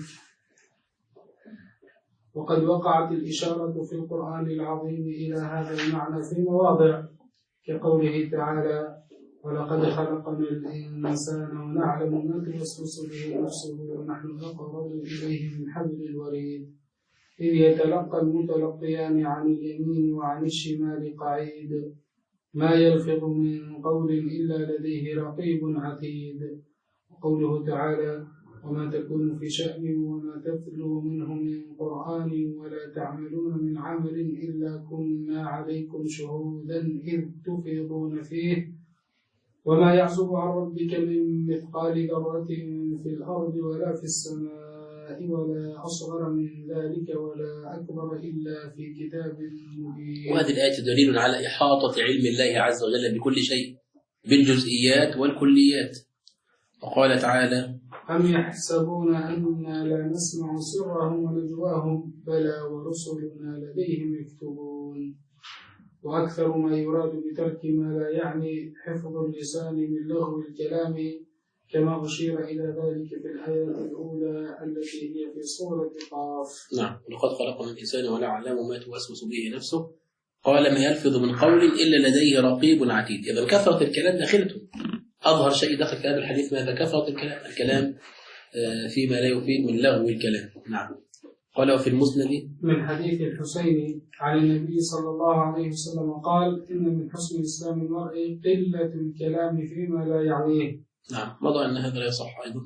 C: وقد وقعت الإشارة في القرآن العظيم إلى هذا المعنى في مواضع، كقوله تعالى: ولقد خلقنا الإنسان ونعلم ما توسوس به نفسه ونحن أقرب إليه من حبل الوريد إذ يتلقى المتلقيان عن اليمين وعن الشمال قعيد ما يلفظ من قول إلا لديه رقيب عتيد. وقوله تعالى وما تكون في شأن وما تتلو منه من قرآن ولا تعملون من عمل إلا كنا عليكم شهودا إذ تفيضون فيه وما يعزب عن ربك من مثقال ذرة في الأرض ولا في السماء ولا أصغر من ذلك ولا أكبر إلا في كتاب مبين.
B: وهذه الآية دليل على إحاطة علم الله عز وجل بكل شيء بالجزئيات والكليات. وقال تعالى
C: أم يحسبون أننا لا نسمع سرهم ونجواهم بلى ورسلنا لديهم يكتبون. وأكثر ما يراد بترك ما لا يعني حفظ اللسان من لغو الكلام كما أشير إلى ذلك في الآية الأولى التي هي في سورة قاف.
B: نعم لقد خلقنا الإنسان ونعلم ما توسوس به نفسه قال ما يلفظ من قول إلا لديه رقيب عتيد. إذا كثرة الكلام داخلته. أظهر شيء داخل كلام الحديث ماذا؟ كثرة الكلام فيما لا يفيد من لغو الكلام. نعم. قال وفي المسند
C: من حديث الحسين عن النبي صلى الله عليه وسلم قال إن من حسن إسلام المرء قلة الكلام فيما لا يعنيه.
B: نعم مضى أن هذا لا يصح أيضا.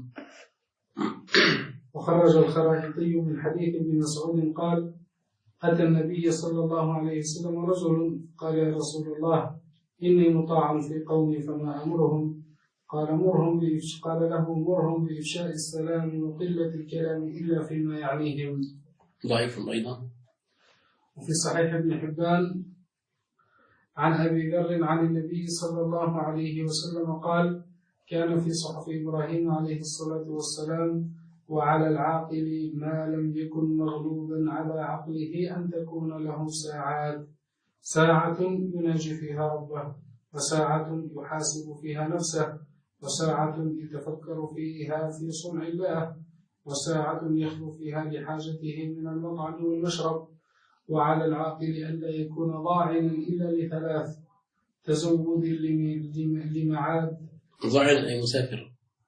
C: وخرج الخرائطي من حديث ابن مسعود قال أتى النبي صلى الله عليه وسلم رجل قال يا رسول الله إني مطاع في قومي فما أمرهم؟ قال له مرهم بإفشاء السلام وقلة الكلام إلا فيما يعنيهم.
B: ضعيف أيضا.
C: وفي صحيح ابن حبان عن أبي ذر عن النبي صلى الله عليه وسلم قال كان في صحف إبراهيم عليه الصلاة والسلام وعلى العاقل ما لم يكن مغلوبا على عقله أن تكون له ساعة يناجي فيها ربه وساعة يحاسب فيها نفسه وساعة يتفكر فيها في صنع الله وساعة يخلو فيها لحاجته من المطعم والمشرب. وعلى العاقل ألا يكون ضاعنا إلا لثلاث: تزود لمعاد
B: ضاعن أي مسافر،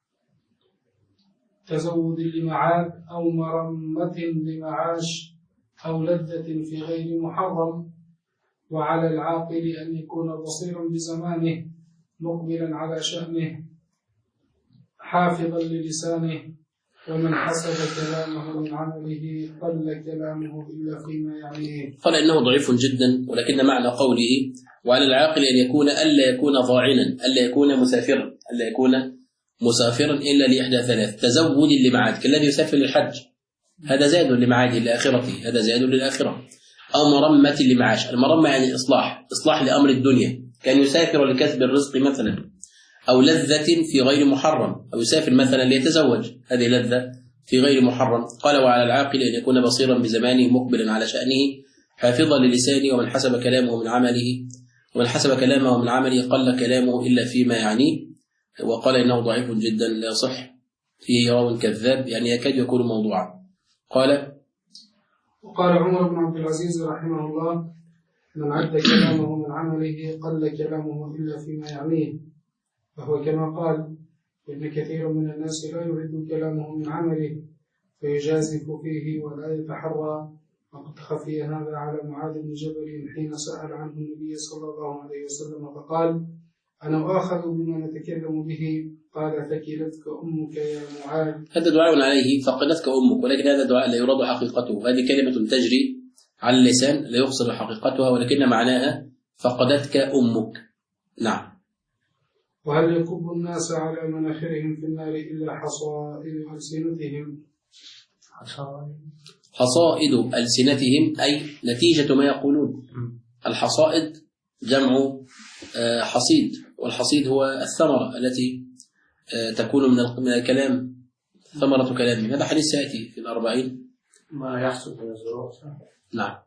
C: تزود لمعاد أو مرمة لمعاش أو لذة في غير محرم. وعلى العاقل أن يكون بصيرا بزمانه مقبلا على شأنه حافظا للسانه. ومن حسب كلامه من عمله قل كلامه إلا فيما يعنيه.
B: قال إنه ضعيف جدا، ولكن معنى قوله وعلى العاقل أن يكون ألا يكون ضاعنا، ألا يكون مسافرا إلا لإحدى ثلاث: تزود لمعاد كالذي يسافر للحج، هذا زاد لمعاده لآخرته، هذا زاد للآخرة. أو مرمة لمعاش، المرمة يعني إصلاح لأمر الدنيا، كان يسافر لكسب الرزق مثلا. أو لذة في غير محرم، أو يسافر مثلا ليتزوج، هذه لذة في غير محرم. قال وعلى العاقل أن يكون بصيرا بزمانه مقبلا على شأنه حافظا للسانه. ومن حسب كلامه من عمله قل كلامه إلا فيما يعنيه. وقال إنه ضعيف جدا لا يصح، فيه راو كذاب، يعني يكاد يكون موضوعا.
C: وقال عمر بن عبد العزيز رحمه الله من عد كلامه من عمله قل كلامه إلا فيما يعنيه. فهو كما قال إن كثير من الناس لا يرد كلامه من عمله فيجازف فيه ولا يتحرى. وقد خفي هذا على معاذ بن جبل حين سأل عنه النبي صلى الله عليه وسلم فقال أنا آخذ بما نتكلم به. قال ثكلتك أمك يا معاذ.
B: هذا دعاء عليه فقدتك أمك، ولكن هذا دعاء لا يراد حقيقته، هذه كلمة تجري على اللسان لا يقصد حقيقتها، ولكن معناها فقدتك أمك. نعم.
C: وهل يكب الناس على مناخرهم في النار إلا حصائد ألسنتهم؟
B: حصائد ألسنتهم أي نتيجة ما يقولون. الحصائد جمع حصيد، والحصيد هو الثمرة التي تكون من الكلام، ثمرة كلامهم. هذا حديث سيأتي في 40
D: ما يحصل من الزروع.
B: نعم.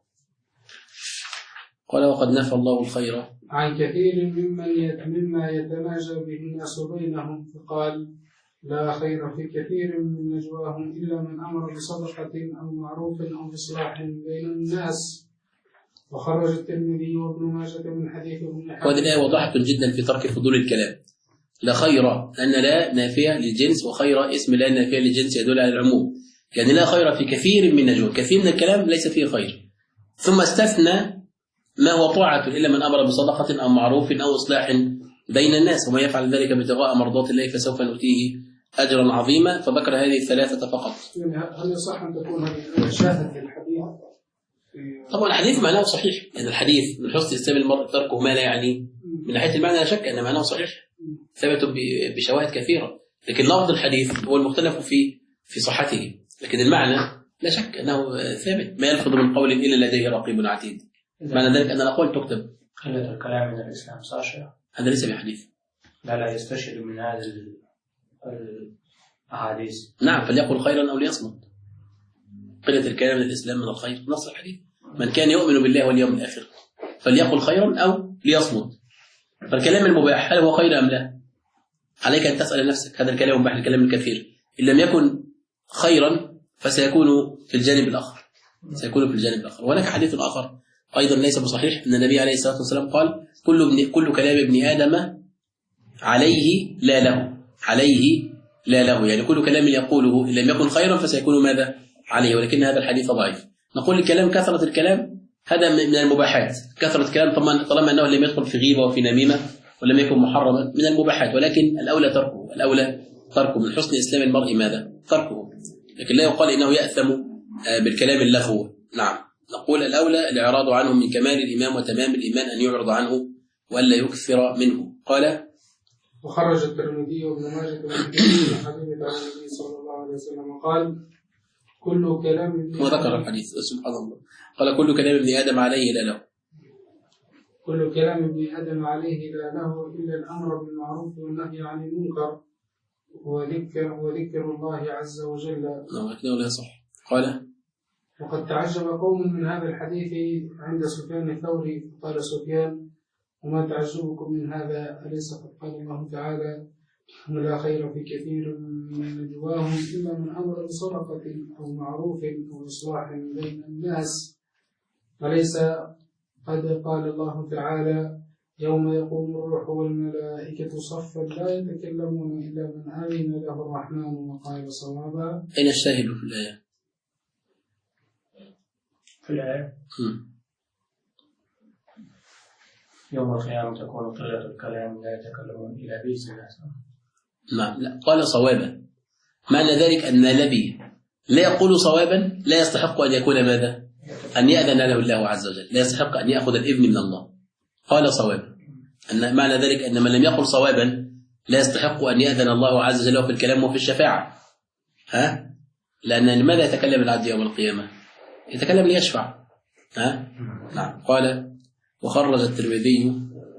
B: قال وقد نفى الله الخير
C: عن كثير مما يتناجى به الناس بينهم، فقال لا خير في كثير من نجواهم إلا من أمر بصدقة أو معروف أو إصلاح بين الناس. وخرج الترمذي وابن ماجه من حديث ابن حاتم.
B: وهذه الآية واضحة جدا في ترك فضول الكلام. لا خير، لأن لا نافية للجنس، وخير اسم لا نافية للجنس يدل على العموم. يعني لا خير في كثير من نجوى، كثير من الكلام ليس فيه خير. ثم استثنى ما هو طاعة إلا من أمر بصدقة أو معروف أو إصلاح بين الناس، وما يفعل ذلك ابتغاء مرضات الله فسوف نؤتيه أجرا عظيما. فذكر هذه الثلاثة فقط.
C: يعني هل يصح أن تكون هذه شاهد في الحديث؟
B: طبعا الحديث معناه صحيح، يعني الحديث من حسن إسلام المرء تركه ما لا يعني. من ناحية المعنى لا شك أن معناه صحيح، ثبت بشواهد كثيرة، لكن لفظ الحديث هو المختلف في صحته، لكن المعنى لا شك أنه ثابت. ما يلفظ من قول إلا لديه رقيب عتيد. معنى ذلك أن الأقوال تكتب.
D: قلة الكلام من الإسلام صاشع،
B: هذا ليس بحديث.
D: لا يستشهد من هذه الأحاديث.
B: نعم، فليقل خيرا أو ليصمت. قلة الكلام من الإسلام من الخير، نص الحديث: من كان يؤمن بالله واليوم الآخر فليقل خيرا أو ليصمت. فالكلام المباح هل هو خير أم لا؟ عليك أن تسأل نفسك. هذا الكلام المباح، الكلام الكثير، إن لم يكن خيرا فسيكون في الجانب الآخر، سيكون في الجانب الآخر. وهناك حديث آخر أيضا ليس بصحيح، أن النبي عليه الصلاة والسلام قال: كل كلام ابن آدم عليه لا له، عليه لا له، يعني كل كلام يقوله إن لم يكن خيرا فسيكون ماذا؟ عليه. ولكن هذا الحديث ضعيف. نقول الكلام، كثرة الكلام هذا من المباحات. كثرة الكلام طالما أنه لم يدخل في غيبة وفي نميمة ولم يكن محرما من المباحات، ولكن الأولى تركه، الأولى تركه. من حسن إسلام المرء ماذا؟ تركه. لكن لا يقال إنه يأثم بالكلام اللغو. نعم، نقول الأولى الإعراض عنه. من كمال الإيمان وتمام الإيمان أن يعرض عنه ولا يكثر منه. قال:
C: وخرج الترمذي وابن ماجه من حديث النبي صلى الله عليه وسلم قال: كل كلام ابن
B: وذكر الحديث سبحان الله، قال: كل كلام ابن آدم عليه لا له.
C: كل كلام ابن آدم عليه لا له إلا الأمر بالمعروف والنهي عن المنكر وذكر الله عز وجل.
B: نعم، لا صح. قال:
C: وقد تعجب قوم من هذا الحديث عند سفيان الثوري، قال سفيان: وما تعجبكم من هذا؟ أليس قد قال الله تعالى: لا خير في كثير من نجواهم إلا من أمر بصدقة أو معروف أو إصلاح بين الناس؟ أليس قد قال الله تعالى: يوم يقوم الروح والملائكة صفا لا يتكلمون إلا من آمن له الرحمن وقال صوابا؟
B: أين الشاهد في الآية؟
D: في الآية يوم القيامة تكون قلة الكلام لا يتكلمون إلا بإذن الله.
B: نعم، لا، قال صوابا. معنى ذلك أن النبي لا يقول صوابا لا يستحق أن يكون ماذا؟ أن يأذن له الله عز وجل، لا يستحق أن يأخذ الإذن من الله. قال صوابا، أن معنى ذلك أن من لم يقل صوابا لا يستحق أن يأذن الله عز وجل في الكلام وفي الشفاعة. لأن لماذا يتكلم العبد يوم القيامة؟ يتكلم ليشفع. نعم. قال: وخرج الترمذي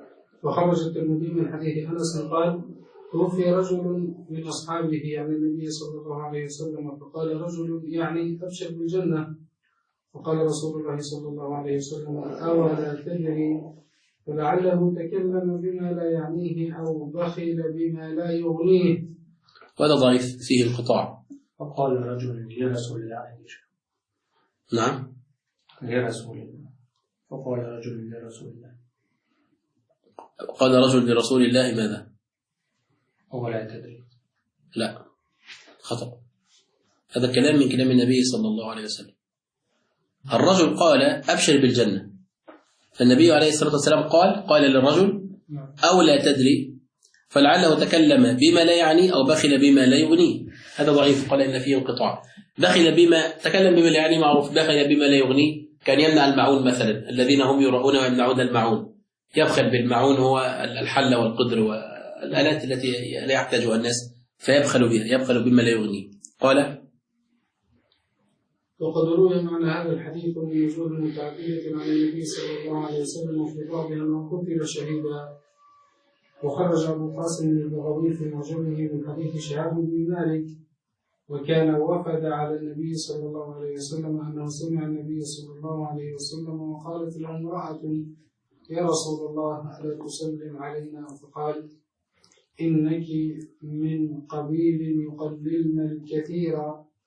C: من حديث أنس قال: توفي رجل من أصحابه يعني النبي صلى الله عليه وسلم، فقال رجل يعني أبشر بالجنة، فقال رسول الله صلى الله عليه وسلم: أولا تدري؟ فلعله تكلم بما لا يعنيه أو بخل بما لا يغنيه.
B: وهذا ضعيف فيه انقطاع.
D: فقال رجل لرسول الله.
B: نعم،
D: لرسول الله. فقال رجل لرسول الله.
B: قال رجل لرسول الله ماذا؟
D: أولا تدري؟
B: لا، خطأ. هذا الكلام من كلام النبي صلى الله عليه وسلم. الرجل قال: أبشر بالجنة، فالنبي عليه الصلاة والسلام قال للرجل: أو لا تدري؟ فلعله تكلم بما لا يعني أو بخل بما لا يغنيه. هذا ضعيف، قال إن فيه انقطاع. تكلم بما لا يعني معروف، بخل بما لا يغنيه كان يمنع المعون مثلا، الذين هم يرؤون ويمنعون المعون. يبخل بالمعون هو الحلة والقدر والآلات التي لا يحتاجها الناس، فيبخل بها، يبخل بما لا يغنيه. قال:
C: وقد روي معنى هذا الحديث من وجوه متعددة عن النبي صلى الله عليه وسلم، وفي بعضها أنه قتل شهيدا. وخرج أبو قاسم البغوي في معجمه من حديث شهاب بن مالك: وكان وفد على النبي صلى الله عليه وسلم أنه سمع النبي صلى الله عليه وسلم وقالت له امرأة: يا رسول الله ألا تسلم علينا؟ فقال: إنك من قبيل يقللن الكثير،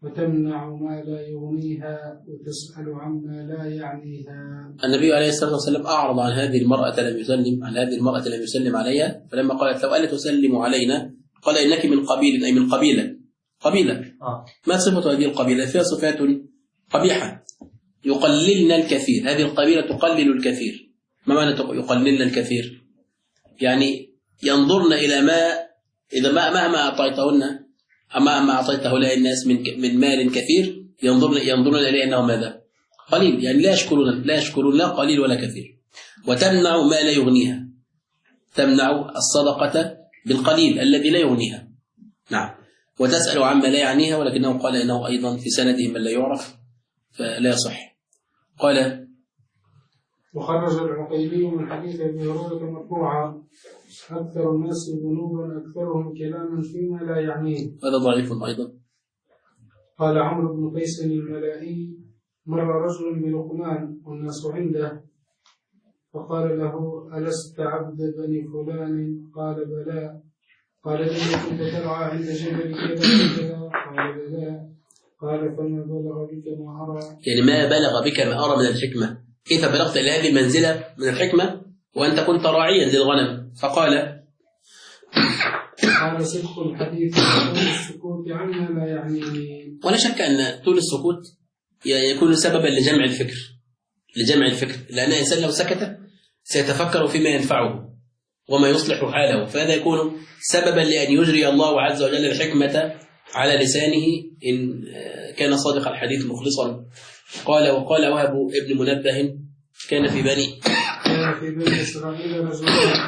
C: وتمنع ما لا يغنيها وتسأل عما لا يعنيها.
B: النبي عليه الصلاة والسلام أعرض عن هذه المرأة لم يسلم عليها، فلما قالت لو ألا تسلم علينا قال إنك من قبيل، أي من قبيلة. ما صفة هذه القبيلة؟ فيها صفات قبيحة، يقللن الكثير. هذه القبيلة تقلل الكثير. ما معنى يقللن الكثير؟ يعني ينظرن إلى ما إذا مهما أعطيتهن أما أعطيت هؤلاء الناس من مال كثير ينظرون إليه أنه ماذا؟ قليل، يعني لا يشكرون لا قليل ولا كثير. وتمنع ما لا يغنيها، تمنع الصدقة بالقليل الذي لا يغنيها. نعم. وتسأل عما لا يعنيها، ولكنه قال إنه أيضا في سنده من لا يعرف فلا يصح. قال
C: وخرج العقيلي من حديث ابي هريره مرفوعا: اكثر الناس ذنوبا اكثرهم كلاما فيما لا يعنيه.
B: هذا ضعيف أيضا.
C: قال عمرو بن قيس الملائي: مر رجل بلقمان والناس عنده فقال له: ألست عبد بني فلان؟ قال: بلى. قال: إني كنت ترعى عند جبل كذا وكذا؟ قال: بلى. قال: فما بلغ بك ما أرى؟
B: يعني ما بلغ بك ما أرى من الحكمة، كيف بلغت إلى هذه المنزلة من الحكمة وأنت كنت راعيا للغنم؟ فقال:
C: قال: صدق الحديث وطول السكوت عما لا يعنيني.
B: ولا شك أن طول السكوت يكون سببا لجمع الفكر، لأن الإنسان لو سكت سيتفكر فيما ينفعه وما يصلح حاله، فهذا يكون سببا لأن يجري الله عز وجل الحكمة على لسانه إن كان صادق الحديث مخلصا. وقال وهب ابن منبه: كان في بني
C: إسرائيل رجلان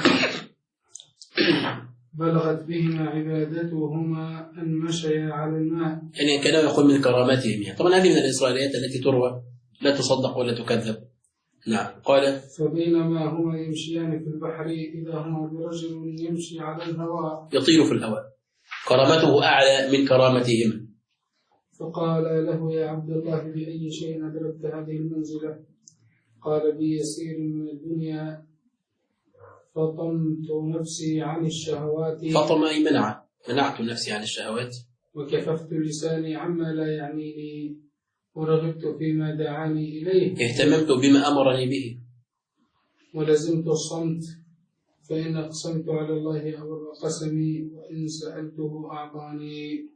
C: بلغت بهما عبادتهما أن مشيا على الماء.
B: يعني كانوا يقول من كراماتهم، يعني طبعا هذه من الإسرائيليات التي تروى لا تصدق ولا تكذب. نعم. قال:
C: فبينما هما يمشيان في البحر إذا هما برجل يمشي على الهواء
B: يطير في الهواء، كرامته أعلى من كرامتهما.
C: فقال له: يا عبد الله، بأي شيء أدركت هذه المنزلة؟ قال: بيسير من الدنيا فطمت نفسي عن الشهوات.
B: فطم أي منعت نفسي عن الشهوات.
C: وكففت لساني عما لا يعنيني ورغبت فيما دعاني إليه.
B: اهتممت بما أمرني به.
C: ولزمت الصمت فإن أقسمت على الله أبر قسمي وإن سألته أعطاني.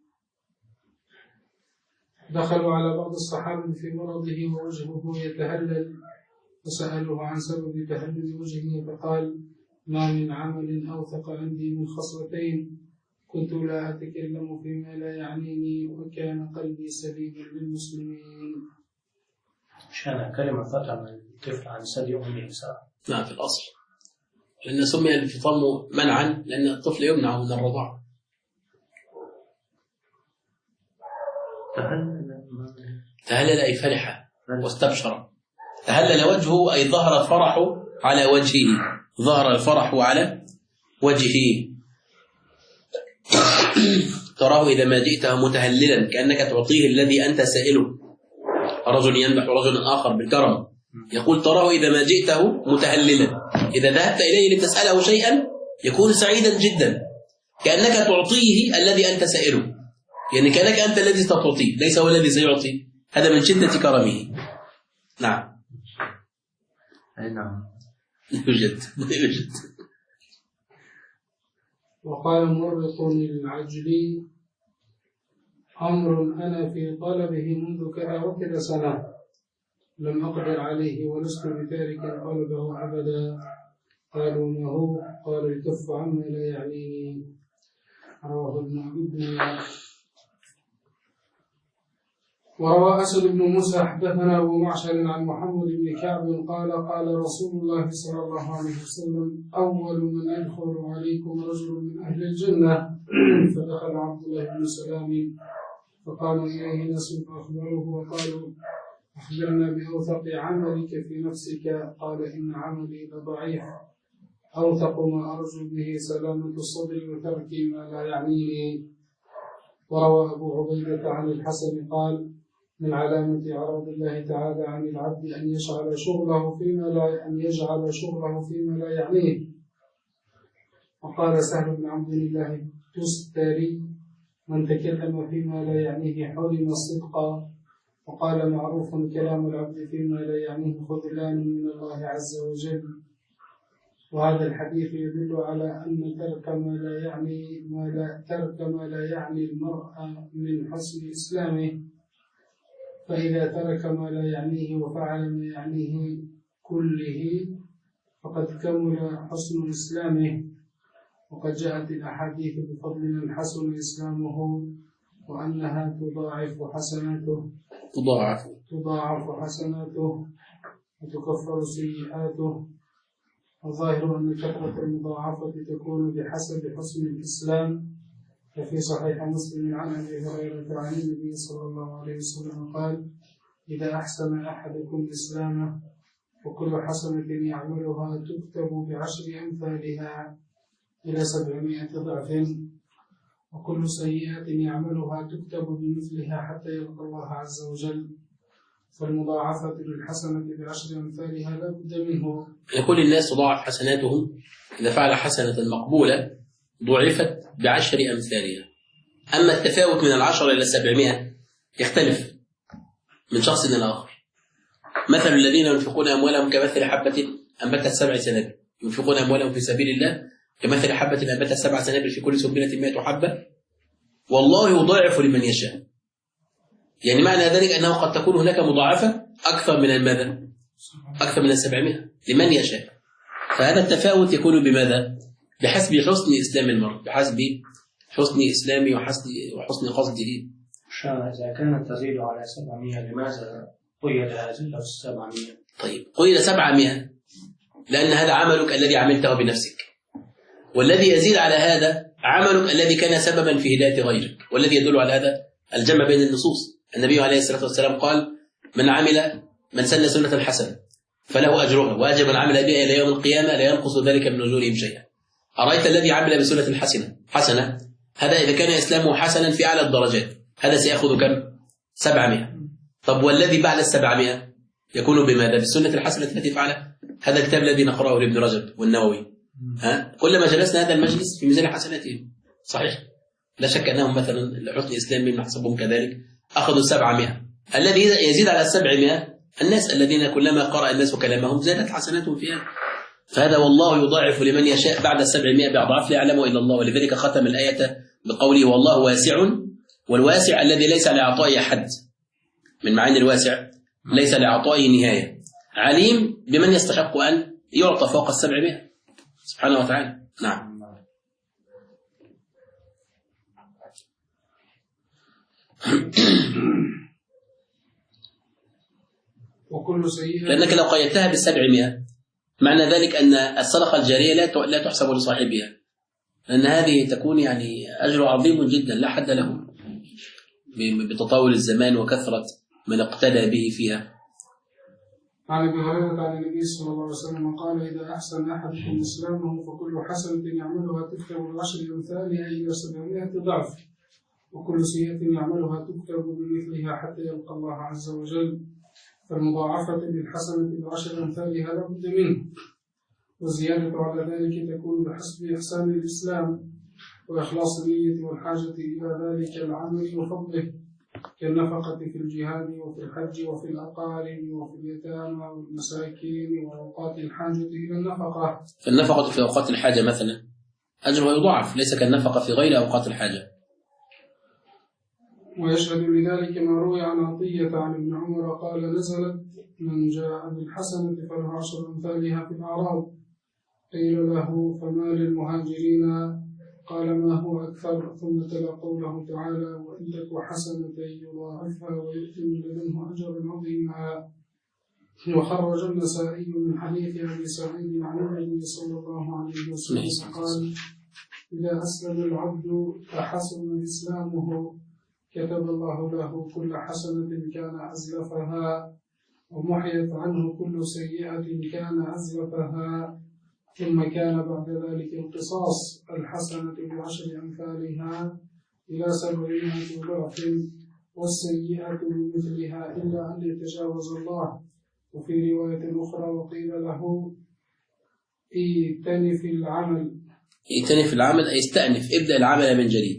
C: دخلوا على بعض الصحابة في مرضه ووجهه يتهلل فسألوه عن سبب تهلل وجهه فقال: ما من عمل أوثق عندي من خصلتين: كنت لا أتكلم فيما لا يعنيني وكان قلبي سليما للمسلمين.
D: عشان كلمة فطم الطفل عن ثدي أمه ساعة.
B: نعم، في الأصل لأن سمي الفطام منعا لأن الطفل يمنع من الرضاعة. تهلل أي فرح واستبشر. تهلل وجهه أي ظهر الفرح على وجهه، ظهر الفرح على وجهه. تراه إذا ما جئته متهللا كأنك تعطيه الذي أنت سائله. رجل يمدح رجلا آخر بالكرم، يقول: تراه إذا ما جئته متهللا، إذا ذهبت إليه لتسأله شيئا يكون سعيدا جدا كأنك تعطيه الذي أنت سائله، يعني كأنك أنت الذي ستعطيه ليس هو الذي سيعطي. هذا من شدة كرمه. نعم.
D: أي نعم.
B: يوجد.
C: وقال مرق العجلي: أمر أنا في طلبه منذ كذا وكذا سنة لم أقدر عليه ولست بتارك طلبه أبدا. قالوا: ما هو؟ قال: الكف عما لا يعنيني. رواه ابن عبد. وروى أسد بن موسى حدثنا أبو معشر عن محمد بن كعب قال: قال رسول الله صلى الله عليه وسلم: أول من يدخل عليكم رجل من أهل الجنة. فدخل عبد الله بن سلام فقام إليه ناس فأخبروه وقالوا: أخبرنا بأوثق عملك في نفسك. قال: إن عملي لضعيف، أوثق ما أرجو به سلامة الصدر وترك ما لا يعنيني. وروى أبو عبيدة عن الحسن قال: من علامة إعراض الله تعالى عن العبد أن يجعل شغله فيما لا يعنيه. وقال سهل بن عبد الله التستري: من تكلم فيما لا يعنيه حرم صدقا، وقال معروف كلام العبد فيما لا يعنيه خذلان من الله عز وجل. وهذا الحديث يدل على أن ترك ما لا يعني المرء من حسن إسلامه، فإذا ترك ما لا يعنيه وفعل ما يعنيه كله فقد كمل حسن إسلامه. وقد جاءت الأحاديث بفضل من حسن إسلامه وأنها تضاعف حسناته وتكفر سيئاته. الظاهر أن كثرة المضاعفة تكون بحسب حسن الإسلام. ففي صحيح مسلم عن أبي هريرة عن النبي صلى الله عليه وسلم قال: إذا أحسن أحدكم إسلامه وكل حسنة يعملها تكتب ب10 أمثالها إلى 700 ضعف، وكل سيئة يعملها تكتب بمثلها حتى يلقى الله عز وجل. فالمضاعفة للحسنة ب10 أمثالها لا بد منه.
B: يقول الناس تضاعف حسناتهم، إذا فعل حسنة مقبولة ضعفت ب10 أمثالها. أما التفاوت من 10 إلى 700 يختلف من شخص إلى آخر. مثل الذين ينفقون أموالهم كمثل حبة أنبتت 7 سنابل، ينفقون أموالهم في سبيل الله كمثل حبة أنبتت 7 سنابل في كل سنبلة 100 حبة والله يضاعف لمن يشاء. يعني معنى ذلك أنه قد تكون هناك مضاعفة أكثر من الماذا؟ أكثر من 700 لمن يشاء. فهذا التفاوت يكون بماذا؟ بحسب حسن إسلام المرء، بحسب حسن إسلامه وحسن قصده.
D: إذا كانت تزيد على 700 لماذا قيد هذا 700؟
B: طيب قيد 700 لأن هذا عملك الذي عملته بنفسك، والذي يزيد على هذا عملك الذي كان سببا في هداية غيرك. والذي يدل على هذا الجمع بين النصوص. النبي عليه الصلاة والسلام قال: من سن سنة حسنة فله أجرها، وأجر من عمل بها إلى يوم القيامة لا ينقص ذلك من أجورهم شيئا. أرأيت الذي عمل بسنة حسنة هذا إذا كان إسلامه حسنا في أعلى الدرجات هذا سيأخذ كم؟ 700. طب والذي بعد 700 يكون بماذا؟ بالسنة الحسنة التي فعلها. هذا الكتاب الذي نقرأه لابن رجب والنووي، كلما جلسنا هذا المجلس في ميزان حسناتهم. صحيح؟ لا شك أنهم مثلا لحسن إسلامهم نحسبهم كذلك أخذوا 700. الذي يزيد على 700 الناس الذين كلما قرأ الناس كلامهم زادت حسناتهم فيها. فهذا والله يضاعف لمن يشاء بعد 700 بأضعاف لا يعلمه إلا الله. ولذلك ختم الآية بقوله: والله واسع. والواسع الذي ليس لعطائه حد، من معاني الواسع ليس لعطائه نهاية، عليم بمن يستحق أن يعطى فوق 700 سبحانه وتعالى. نعم.
C: وكل سيئة،
B: لأنك لو قيدتها ب700 معنى ذلك أن الصدقة الجارية لا تحسب لصاحبها، لأن هذه تكون يعني أجر عظيم جدا لا حد له بتطور الزمان وكثرة من اقتدى به فيها.
C: عن ابي هريره عن النبي صلى الله عليه وسلم قال: اذا احسن احدكم اسلامه فكل حسنه يعملها تكتب ب10 امثالها الى 700 ضعف، وكل سيئه يعملها تكتب بمثلها حتى يلقى الله عز وجل. فالمضاعفه للحسنه ب10 امثالها لا بد منه، والزياده على ذلك تكون بحسب احسان الاسلام واخلاص النيه والحاجه الى ذلك العمل وفضله، كالنفقة في الجهاد وفي الحج وفي الأقارب وفي اليتامى والمساكين وأوقات الحاجة إلى النفقة.
B: فالنفقة في أوقات الحاجة مثلا أجرها يضاعف، ليس كالنفقة في غير أوقات الحاجة.
C: ويشهد لذلك ما روي عن عطية عن ابن عمر قال: نزلت: من جاء بالحسنة فله 10 أمثالها في الأعراب. قيل له: فما للمهاجرين؟ قال: ما هو أكثر؟ ثم تلا قوله تعالى: وإن تك حسنة يضاعفها ويؤتي من لدنه أجرا عظيما. وخرج النسائي من حديث أبي سعيد عن النبي صلى الله عليه وسلم قال: إذا أسلم العبد فحسن إسلامه كتب الله له كل حسنة كان أزلفها، ومحيت عنه كل سيئة كان أزلفها، ثم كان بعد ذلك القصاص الحسنة ب10 أمثالها إلى 700 ضعف، والسيئة بمثلها إلا أن يتجاوز الله. وفي رواية أخرى: وقيل له: ائتنف العمل.
B: ائتنف العمل أي استأنف، ابدأ العمل من جديد.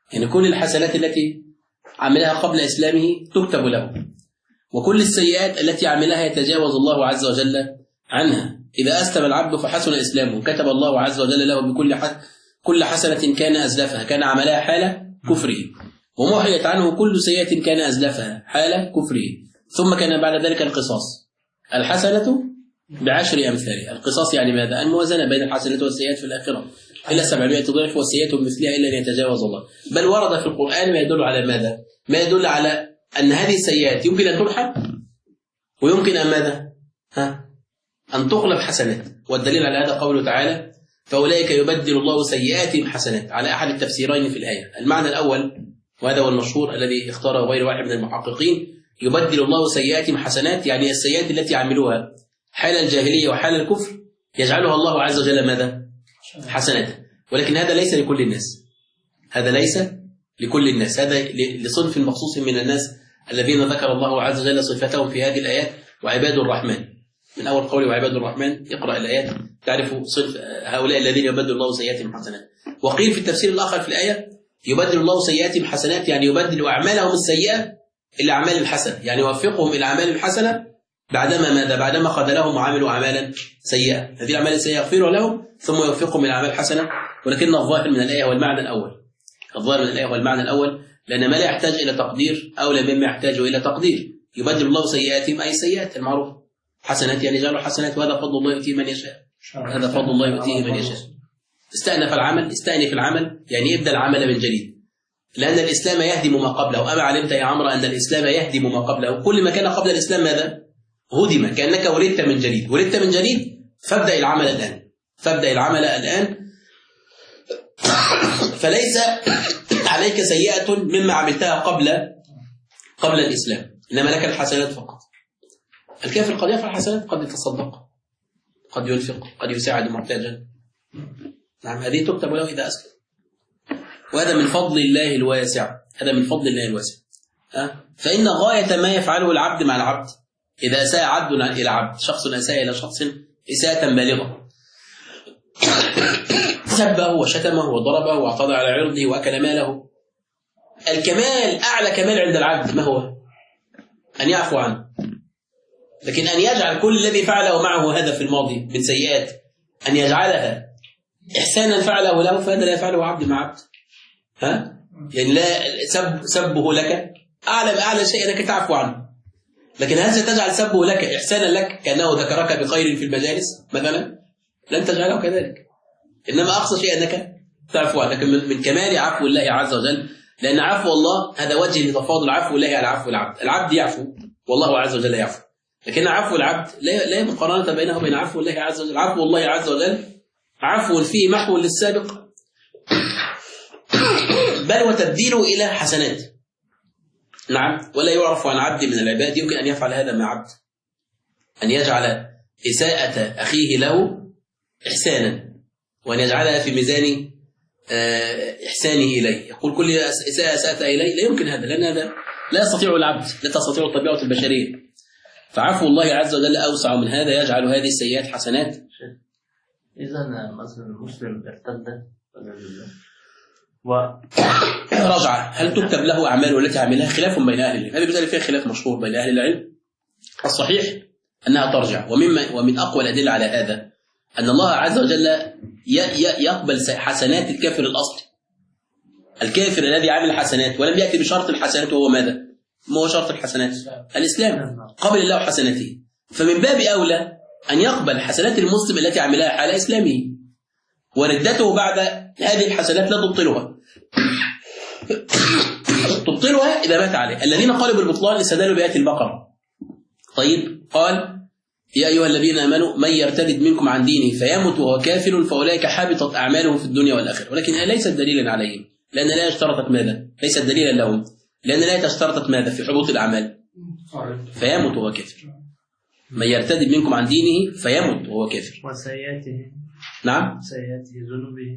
B: يعني كل الحسنات التي عملها قبل إسلامه تكتب له، وكل السيئات التي عملها يتجاوز الله عز وجل عنها. إذا أسلم العبد فحسن إسلامه كتب الله عز وجل له بكل كل حسنة كان أزلفها كان عملها حال كفره، ومحيت عنه كل سيئة كان أزلفها حال كفره. ثم كان بعد ذلك القصاص، الحسنة ب10 أمثالها. القصاص يعني ماذا؟ الموازنة بين الحسنات والسيئات في الآخرة، إلا 700 ضعف والسيئات مثلها إلا أن يتجاوز الله. بل ورد في القرآن ما يدل على ماذا؟ ما يدل على أن هذه السيئات يمكن أن تمحى ويمكن أن ماذا؟ أن تقلب حسنات. والدليل على هذا قوله تعالى فأولئك يبدل الله سيئاتهم حسنات، على أحد التفسيرين في الآية. المعنى الأول وهذا هو المشهور الذي اختاره غير واحد من المحققين، يبدل الله سيئاتهم حسنات، يعني السيئات التي عملوها حال الجاهلية وحال الكفر يجعلها الله عز وجل ماذا؟ حسنات. ولكن هذا ليس لكل الناس، هذا ليس لكل الناس، هذا لصنف مخصوص من الناس الذين ذكر الله عز وجل صفتهم في هذه الآيات. وعباد الرحمن، من أول قوله وعباد الرحمن اقرأ الآيات تعرف صنف هؤلاء الذين يبدل الله سيئاتهم حسنات. وقيل في التفسير الآخر في الآية يبدل الله سيئاتهم حسنات، يعني يبدل أعمالهم السيئة إلى أعمال الحسنة، يعني يوفقهم إلى أعمال الحسنة بعدما ماذا؟ بعدما خذلهم وعملوا أعمالا سيئة. هذه الأعمال السيئة يغفر لهم ثم يوفقهم إلى أعمال حسنة. ولكن الظاهر من الآية هو المعنى الأول، الظاهر من الآية هو المعنى الأول، لأن ما لا يحتاج إلى تقدير أولى مما يحتاج إلى تقدير. يبدل الله سيئاتهم أي السيئات المعروف حسنات، يعني جعلوا حسنات، وهذا فضل الله يؤتيه من يشاء، هذا فضل الله يؤتيه من يشاء. استأنف العمل يعني ابدأ العمل من جديد، لأن الإسلام يهدم ما قبله. أما علمت يا عمرو أن الإسلام يهدم ما قبله؟ كل ما كان قبل الإسلام ماذا؟ هدم، كأنك ولدت من جديد، ولدت من جديد فابدأ العمل الآن، فابدأ العمل الآن. فليس عليك سيئة مما عملتها قبل الإسلام، إنما لك الحسنات فقط. الكافر قد يفعل حسنات، قد يتصدق، قد ينفق، قد يساعد محتاجا، نعم، هذه تكتب له إذا أسلم. وهذا من فضل الله الواسع، هذا من فضل الله الواسع. فإن غاية ما يفعله العبد مع العبد، إذا أساء عبد إلى عبد، شخص أساء إلى شخص إساءة بالغة، سبه وشتمه وضربه واعتدى على عرضه وأكل ماله، الكمال أعلى كمال عند العبد ما هو؟ أن يعفو عنه. لكن أن يجعل كل الذي فعله معه هذا في الماضي من سيئات أن يجعلها إحسانا فعله له، فهذا لا يفعله عبد مع عبد. يعني لا سبه لك أعلى شيء أنك تعفو عنه، لكن هل ستجعل سبه لك إحسانا لك كأنه ذكرك بخير في المجالس مثلا؟ لن تجعله كذلك، إنما أقصى شيء أنك تعفو عنه. لكن من كمال عفو الله عز وجل، لأن عفو الله هذا وجه لتفاضل عفو الله على عفو العبد. العبد يعفو والله عز وجل يعفو، لكن عفو العبد لا مقارنة بينه وبين عفو الله عز وجل. عفو الله عز وجل عفو فيه محو للسابق، بل وتبديله إلى حسنات. نعم، ولا يعرف عن عبد من العباد يمكن أن يفعل هذا مع عبد، أن يجعل إساءة أخيه له إحسانا، وأن يجعلها في ميزان إحسانه إليه. يقول كل إساءة أسأت إليه، لا يمكن هذا، لأن هذا لا يستطيع العبد، لا تستطيع الطبيعة البشرية. فعفو الله عز وجل أوسع من هذا، يجعل هذه السيئات حسنات.
E: إذا مثلا المسلم ارتد
B: ورجع، هل تكتب له أعماله التي عملها؟ خلاف بين أهل العلم، هذه مسألة فيها خلاف مشهور بين أهل العلم. الصحيح أنها ترجع، ومن أقوى الأدلة على هذا أن الله عز وجل يقبل حسنات الكافر الأصلي، الكافر الذي عمل حسنات ولم يأتي بشرط الحسنات، وهو ماذا؟ ما هو شرط الحسنات؟ الإسلام. قبل الله حسناته، فمن باب أولى أن يقبل حسنات المسلم التي عملها حال إسلامه، وردته بعد هذه الحسنات لا تبطلها، تبطلها إذا مات عليه. الذين قالوا بالبطلان استدلوا بآية البقرة. طيب، قال يا أيها الذين آمنوا من يرتد منكم عن دينه فيمت وهو كافر فأولئك حبطت أعمالهم في الدنيا والآخرة. ولكن ليست دليلا عليهم، لأن لا اشترطت ماذا؟ ليست دليلا لهم، لأن لا اشترطت ماذا في حبوط الأعمال؟ فيمت وهو كافر. من يرتد منكم عن دينه فيمت وهو كافر.
E: وسيئاته،
B: نعم،
E: سيئاته ذنوبه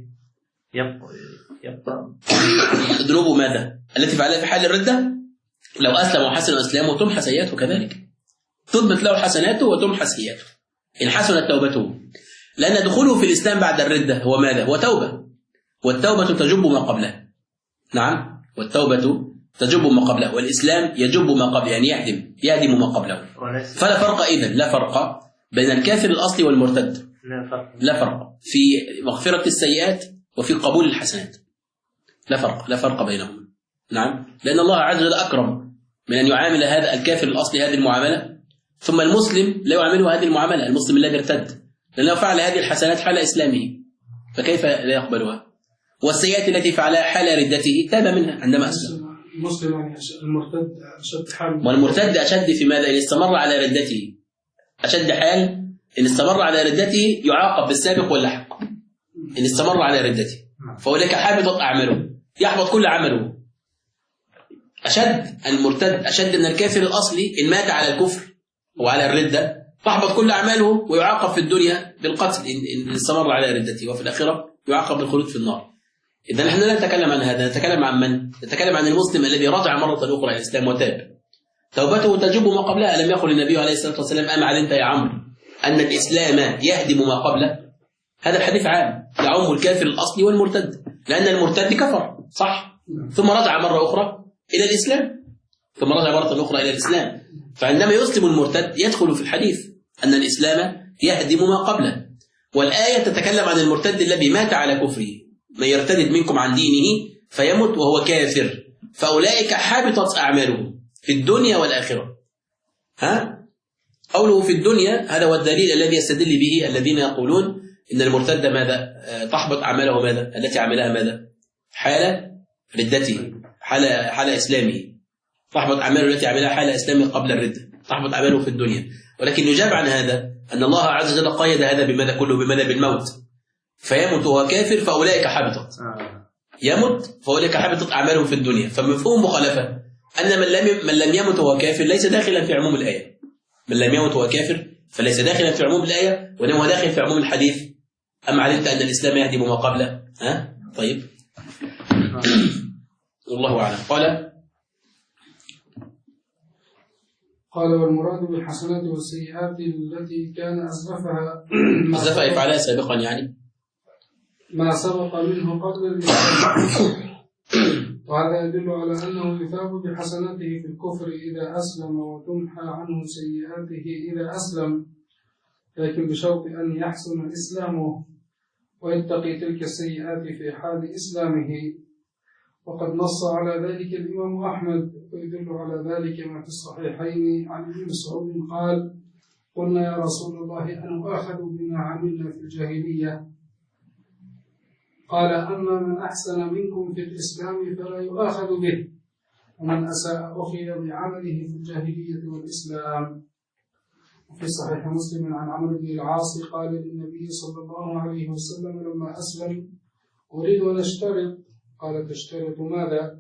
E: يبقى
B: ذنوبه ماذا؟ التي فعلها في حال الردة. لو أسلم وحسن إسلامه تمحى سيئاته كذلك، تثبت له حسناته وتمحى سيئاته إن حسنت توبته، لأن دخوله في الإسلام بعد الردة هو ماذا؟ هو توبة، والتوبة تجب ما قبلها. نعم، والتوبة تجب ما قبله، والإسلام يجب ما قبله، يعني يهدم ما قبله. فلا فرق إذن، لا فرق بين الكافر الأصلي والمرتد، لا فرق في مغفرة السيئات وفي قبول الحسنات، لا فرق بينهم. نعم، لأن الله عز وجل أكرم من أن يعامل هذا الكافر الأصلي هذه المعاملة، ثم المسلم لا يعامله هذه المعاملة، المسلم الذي ارتد، لأنه فعل هذه الحسنات حال إسلامه فكيف لا يقبلها؟ والسيئات التي فعلها حال ردته تاب منها عندما أسلم.
C: المسلم يعني المرتد أشد حال،
B: والمرتد أشد في ماذا؟ إن استمر على ردته، أشد حال إن استمر على ردته يعاقب بالسابق واللاحق. إن استمر على ردته فأولئك حابطت أعماله، يحبط كل عمله. أشد المرتد أشد من الكافر الأصلي إن مات على الكفر وعلى الردة تحبط كل أعماله ويعاقب في الدنيا بالقتل إن استمر على ردته، وفي الآخرة يعاقب بالخلود في النار. إذا نحن لا نتكلم عن هذا، نتكلم عن من؟ نتكلم عن المسلم الذي رجع مرة أخرى إلى الإسلام وتاب، توبته تجب ما قبلها. ألم يقل النبي عليه الصلاة والسلام: أما علمت يا عمرو أن الإسلام يهدم ما قبله؟ هذا الحديث عام يعم الكافر الأصلي والمرتد، لأن المرتد كفر صح، ثم رجع مرة أخرى إلى الإسلام، فعندما يسلم المرتد يدخل في الحديث أن الإسلام يهدم ما قبله. والآية تتكلم عن المرتد الذي مات على كفره، من يرتد منكم عن دينه فيمت وهو كافر فأولئك حبطت أعماله في الدنيا والآخرة. قوله في الدنيا هذا هو الدليل الذي يستدل به الذين يقولون إن المرتد ماذا؟ تحبط أعماله ماذا؟ التي عملها ماذا؟ حال ردته، حال إسلامه، تحبط أعماله التي عملها حال إسلامه قبل الردة، تحبط أعماله في الدنيا. ولكن يجاب عن هذا أن الله عز وجل قيد هذا بماذا كله؟ بماذا؟ بالموت، فيمت وهو كافر فأولئك حبطت، يمت فأولئك حبطت أعماله في الدنيا. فمفهوم مخالفة أن من لم يمت وهو كافر ليس داخلا في عموم الآية، من لم يمت وهو كافر فليس داخلا في عموم الآية، وإنما هو داخل في عموم الحديث: أما علمت أن الإسلام يهدم ما قبله. طيب والله أعلم.
C: قال: والمراد بالحسنات والسيئات التي كان أسلفها
B: يفعلها سابقا، يعني
C: ما سبق منه قبل الإسلام، وهذا يدل على أنه يثاب بحسناته في الكفر إذا أسلم، وتمحى عنه سيئاته إذا أسلم، لكن بشرط أن يحسن إسلامه ويتقي تلك السيئات في حال إسلامه. وقد نص على ذلك الإمام أحمد، ويدل على ذلك ما في الصحيحين عن ابن مسعود قال: قلنا يا رسول الله أنؤاخذ بما عملنا في الجاهلية؟ قال: أما من أحسن منكم في الإسلام فلا يؤاخذ به، ومن أساء أخذ بعمله في الجاهلية والإسلام. وفي صحيح مسلم عن عمرو بن العاص قال للنبي صلى الله عليه وسلم لما أسلم: أريد أن أشترط. قال: تشترط ماذا؟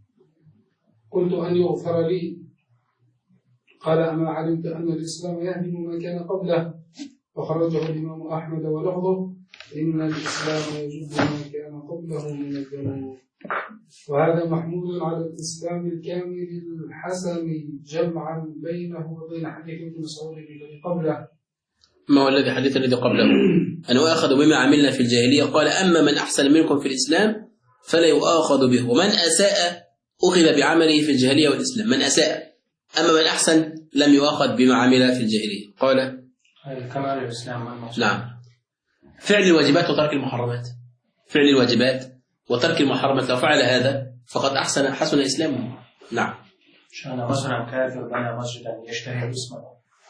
C: قلت: أن يغفر لي. قال: أما علمت أن الإسلام يهدم ما كان قبله؟ فخرجه الإمام أحمد ولفظه: إن الإسلام يجب ما كان قبله من الذنوب. وهذا محمول على الإسلام الكامل الحسن جمعا بينه وبين حديث ابن مسعود الذي قبله.
B: ما هو الذي حديث الذي قبله؟ أن يؤاخذ بما عملنا في الجاهلية. قال: أما من أحسن منكم في الإسلام فلا يؤاخذ به، ومن أساء أخذ بعمله في الجاهلية والإسلام. من أساء، أما من أحسن لم يؤاخذ بما عمل في الجاهلية. قال:
D: كمال الإسلام.
B: نعم، فعل الواجبات وترك المحرمات، فعل الواجبات وترك المحرمات، لو فعل هذا فقد حسن إسلامه. نعم.
D: شأن مثلا كافر بنى مسجدا يشتهر اسمه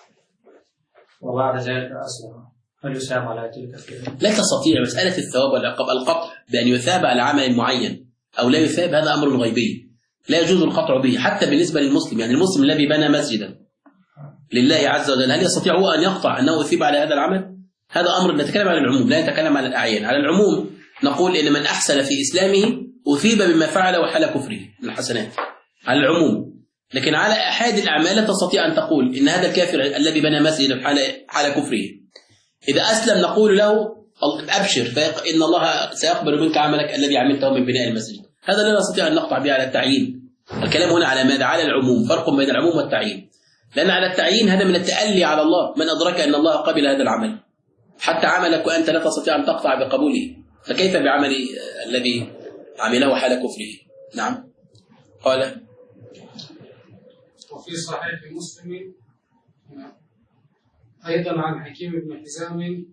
D: وبعد ذلك أسلم، هل يسام على تلك الكلمة؟
B: لا تستطيع مسألة الثواب والعقاب القطع بأن يثاب على عمل معين أو لا يثاب، هذا أمر غيبي لا يجوز القطع به حتى بالنسبة للمسلم. يعني المسلم الذي بنى مسجدا لله عز وجل هل يستطيع هو أن يقطع أنه يثيب على هذا العمل؟ هذا أمر نتكلم عن العموم، لا نتكلم عن الأعيان. على العموم نقول إن من أحسن في إسلامه أثيب بما فعل وحال كفره من الحسنات على العموم. لكن على أحد الأعمال لا تستطيع أن تقول إن هذا الكافر الذي بنى مسجدا حال كفره إذا أسلم نقول له أبشر إن الله سيقبل منك عملك الذي عملته من بناء المسجد. هذا لا نستطيع أن نقطع به على التعيين. الكلام هنا على ماذا؟ على العموم، فرق بين العموم والتعيين. لأن على التعيين هذا من التألي على الله، من أدرك أن الله قبل هذا العمل حتى عملك وأنت لا تستطيع أن تقطع بقبوله، فكيف بعمل الذي عمله حال كفره؟ نعم. قال
C: وفي صحيح مسلم أيضا عن حكيم بن حزام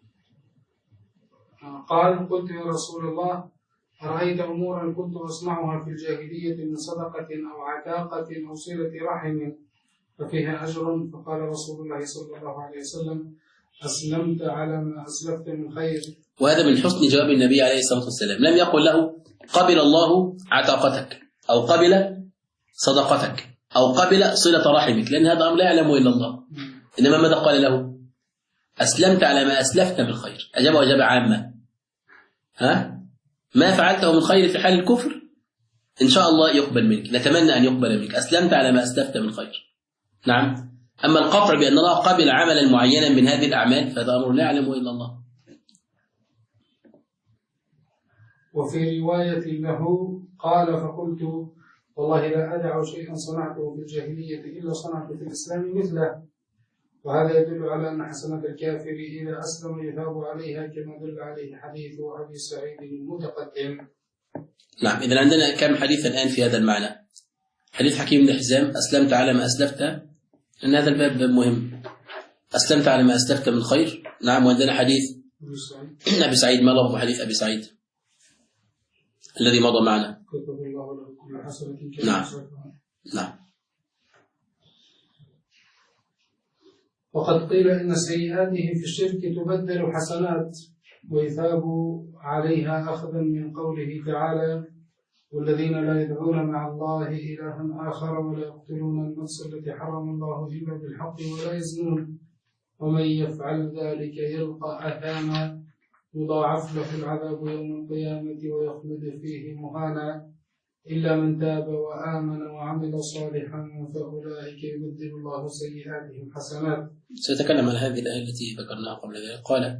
C: قال: قلت يا رسول الله أرأيت أمورا كنت أصنعها في الجاهلية من صدقة أو عتاقة أو صلة رحم ففيها أجر؟ فقال رسول الله صلى الله عليه وسلم: أسلمت على ما أسلفت من خير.
B: وهذا من حسن جواب النبي عليه الصلاة والسلام، لم يقل له قبل الله عتاقتك أو قبل صدقتك أو قبل صلة رحمك، لأن هذا أمر لا يعلمه إلا الله. إنما ماذا قال له؟ أسلمت على ما أسلفت من خير. أجابه إجابة عامة. ما فعلته من خير في حال الكفر إن شاء الله يقبل منك، نتمنى أن يقبل منك. أسلمت على ما أسلفت من خير. نعم. أما القطع بأن الله قبل عملا معينا من هذه الأعمال فهذا أمر لا يعلمه إلا الله.
C: وفي رواية له قال: فقلت والله لا أدع شيئا صنعته في الجاهلية إلا صنعت في الإسلام مثله. وهذا يدل على أن حسنة الكافر إذا أسلم يثاب عليها كما دل عليه حديث أبي سعيد المتقدم.
B: نعم. إذن عندنا كم حديثا الآن في هذا المعنى. حديث حكيم بن حزام: أسلمت على ما أسلفت، لأن هذا الباب مهم. أسلمت على ما أسلفت من خير. نعم. وعندنا حديث أبي سعيد. ما لفظ حديث أبي سعيد الذي مضى معنا؟ نعم. نعم.
C: وقد قيل إن سيئاته في الشرك تبدل حسنات ويثاب عليها أخذا من قوله تعالى: والذين لا يدعون مع الله إلها آخر ولا يقتلون النفس التي حرم الله إلا بالحق ولا يزنون ومن يفعل ذلك يلقى أثاما يضاعف له العذاب يوم القيامة ويخلد فيه مهانا إلا من تاب وآمن وعمل صالحا فأولئك يبدل الله سيئاتهم حسنات.
B: سأتكلم عن هذه الآية التي ذكرناها قبل ذلك. قال: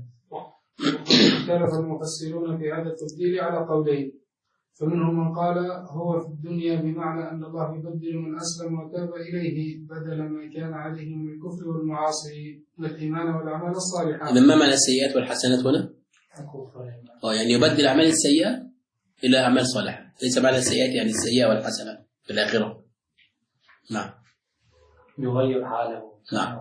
C: اختلف المفسرون في هذا التبديل على قولين، فمنهم من قال هو في الدنيا بمعنى أن الله يبدل من أسلم وتاب إليه بدل ما كان عليه من الكفر والمعاصي والإيمان والأعمال الصالحة.
B: إذا ما معنى السيئات والحسنات هنا؟ يعني يبدل الأعمال السيئة إلى أعمال صالحة، ليس معنى السيئات يعني السيئة والحسنة في الآخرة. نعم.
D: يغير حاله.
B: نعم.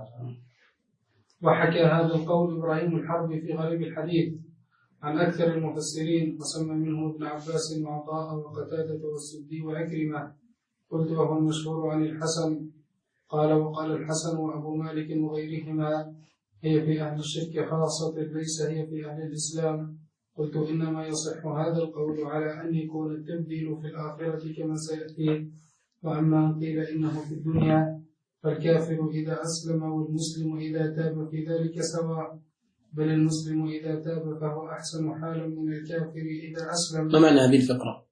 C: وحكى هذا القول إبراهيم الحربي في غريب الحديث عن أكثر المفسرين، وسمى منهم ابن عباس وعطاء وقتادة والسدي وعكرمة. قلت وهو المشهور عن الحسن قال: وقال الحسن وأبو مالك وغيرهما: هي في أهل الشرك خاصة ليس هي في أهل الإسلام. قلت إنما يصح هذا القول على أن يكون التبديل في الآخرة كما سيأتي. وأما أن قيل إنه في الدنيا فالكافر إذا أسلم والمسلم إذا تاب في ذلك سواء، بل المسلم إذا تاب فهو أحسن حالا من الكافر إذا أسلم.
B: ما معنى هذه الفقرة؟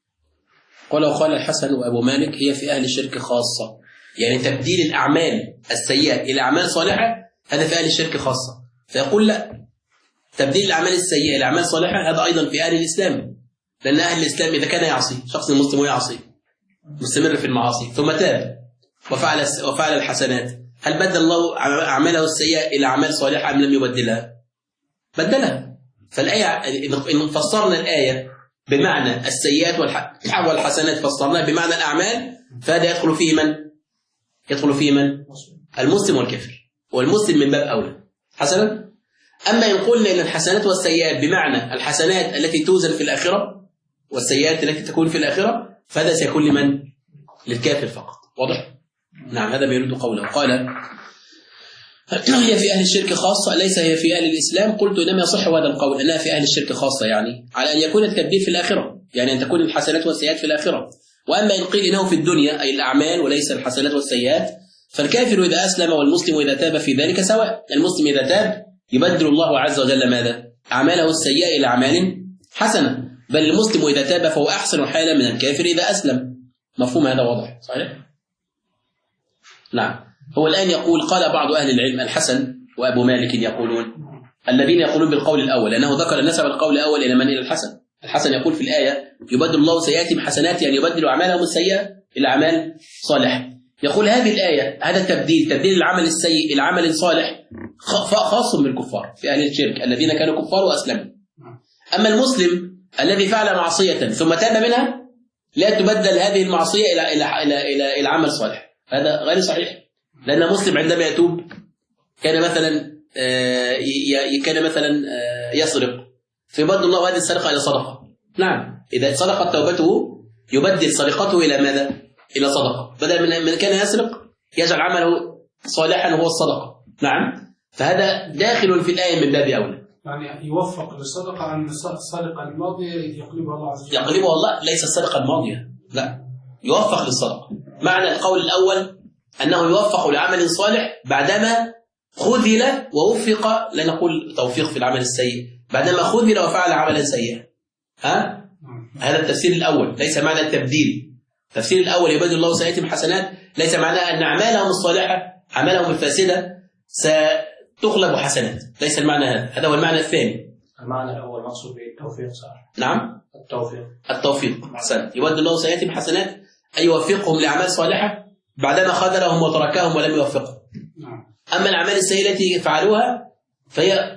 B: قال الحسن وأبو مالك: هي في أهل الشرك خاصة، يعني تبديل الأعمال السيئة إلى أعمال صالحة هذا في أهل الشرك خاصة. فيقول لا، تبديل الأعمال السيئة إلى أعمال صالحة هذا أيضا في أهل الإسلام، لأن أهل الإسلام إذا كان يعصي، شخص مسلم ويعصي مستمر في المعاصي ثم تاب وفعل الحسنات، هل بدل الله أعماله السيئة إلى أعمال صالحة أم لم يبدلها؟ بدلها. فالآية إن فسرنا الآية بمعنى السيئات والحسنات فسرناها بمعنى الأعمال، فهذا يدخل فيه من؟ يدخل فيه من؟ المسلم والكافر، والمسلم من باب أولى. حسنا. أما إن قلنا إن الحسنات والسيئات بمعنى الحسنات التي توزن في الآخرة والسيئات التي تكون في الآخرة، فهذا سيكون لمن؟ للكافر فقط. واضح؟ نعم. هذا بيرد قوله. قال: هي في أهل الشرك خاصة ليس هي في أهل الإسلام. قلت إنما يصح هذا القول أنها في أهل الشرك خاصة، يعني على أن يكون التبديل في الآخرة، يعني أن تكون الحسنات والسيئات في الآخرة. وأما إن قيل إنه في الدنيا أي الأعمال وليس الحسنات والسيئات، فالكافر إذا أسلم والمسلم إذا تاب في ذلك سواء. المسلم إذا تاب يبدل الله عز وجل ماذا؟ أعماله السيئة إلى أعمال حسنة، بل المسلم إذا تاب فهو أحسن حالا من الكافر إذا أسلم. مفهوم هذا؟ واضح؟ صحيح؟ نعم. هو الآن يقول: قال بعض أهل العلم، الحسن وأبو مالك يقولون، الذين يقولون بالقول الأول، لأنه ذكر نسب القول الأول إلى من؟ إلى الحسن. الحسن يقول في الآية: يبدل الله سيئاتهم حسنات، يعني يبدل أعمالهم السيئة إلى أعمال صالحة. يقول هذه الآية هذا التبديل، تبديل العمل السيء إلى عمل صالح، خاص بالكفار في أهل الشرك الذين كانوا كفار وأسلموا. أما المسلم الذي فعل معصية ثم تاب منها لا تبدل هذه المعصية إلى عمل صالح. هذا غير صحيح، لأن مسلم عندما يتوب كان مثلا يسرق، فيبدل الله هذه السرقة إلى صدقة. نعم، إذا صدقت توبته يبدل سرقته إلى ماذا؟ إلى صدقة، بدل من كان يسرق يجعل عمله صالحا هو الصدقة. نعم، فهذا داخل في الآية من باب أولى.
C: يعني يوفق للصدقة عن السرقة الماضية يقلبها الله عز وجل.
B: يقلبها الله، ليس السرقة الماضية، لا، يوفق للصدقة. معنى القول الأول أنه يوفق لعمل صالح بعدما خذل ووفق، لا نقول توفيق في العمل السيء، بعدما خذل وفعل عملا سيئا. هذا التفسير الأول، ليس معنى التبديل. التفسير الأول يبدل الله سيئاتهم حسنات، ليس معناه أن أعمالهم الصالحة أعمالهم الفاسدة ستقلب حسنات، ليس المعنى هذا. هذا هو المعنى الثاني.
D: المعنى الأول مقصود به التوفيق، صح؟
B: نعم،
D: التوفيق
B: أحسنت. يبدل الله سيئاتهم حسنات أي يوفقهم لأعمال صالحة بعدما خذلهم وتركهم ولم يوفقهم. أما الأعمال السيئة التي فعلوها فهي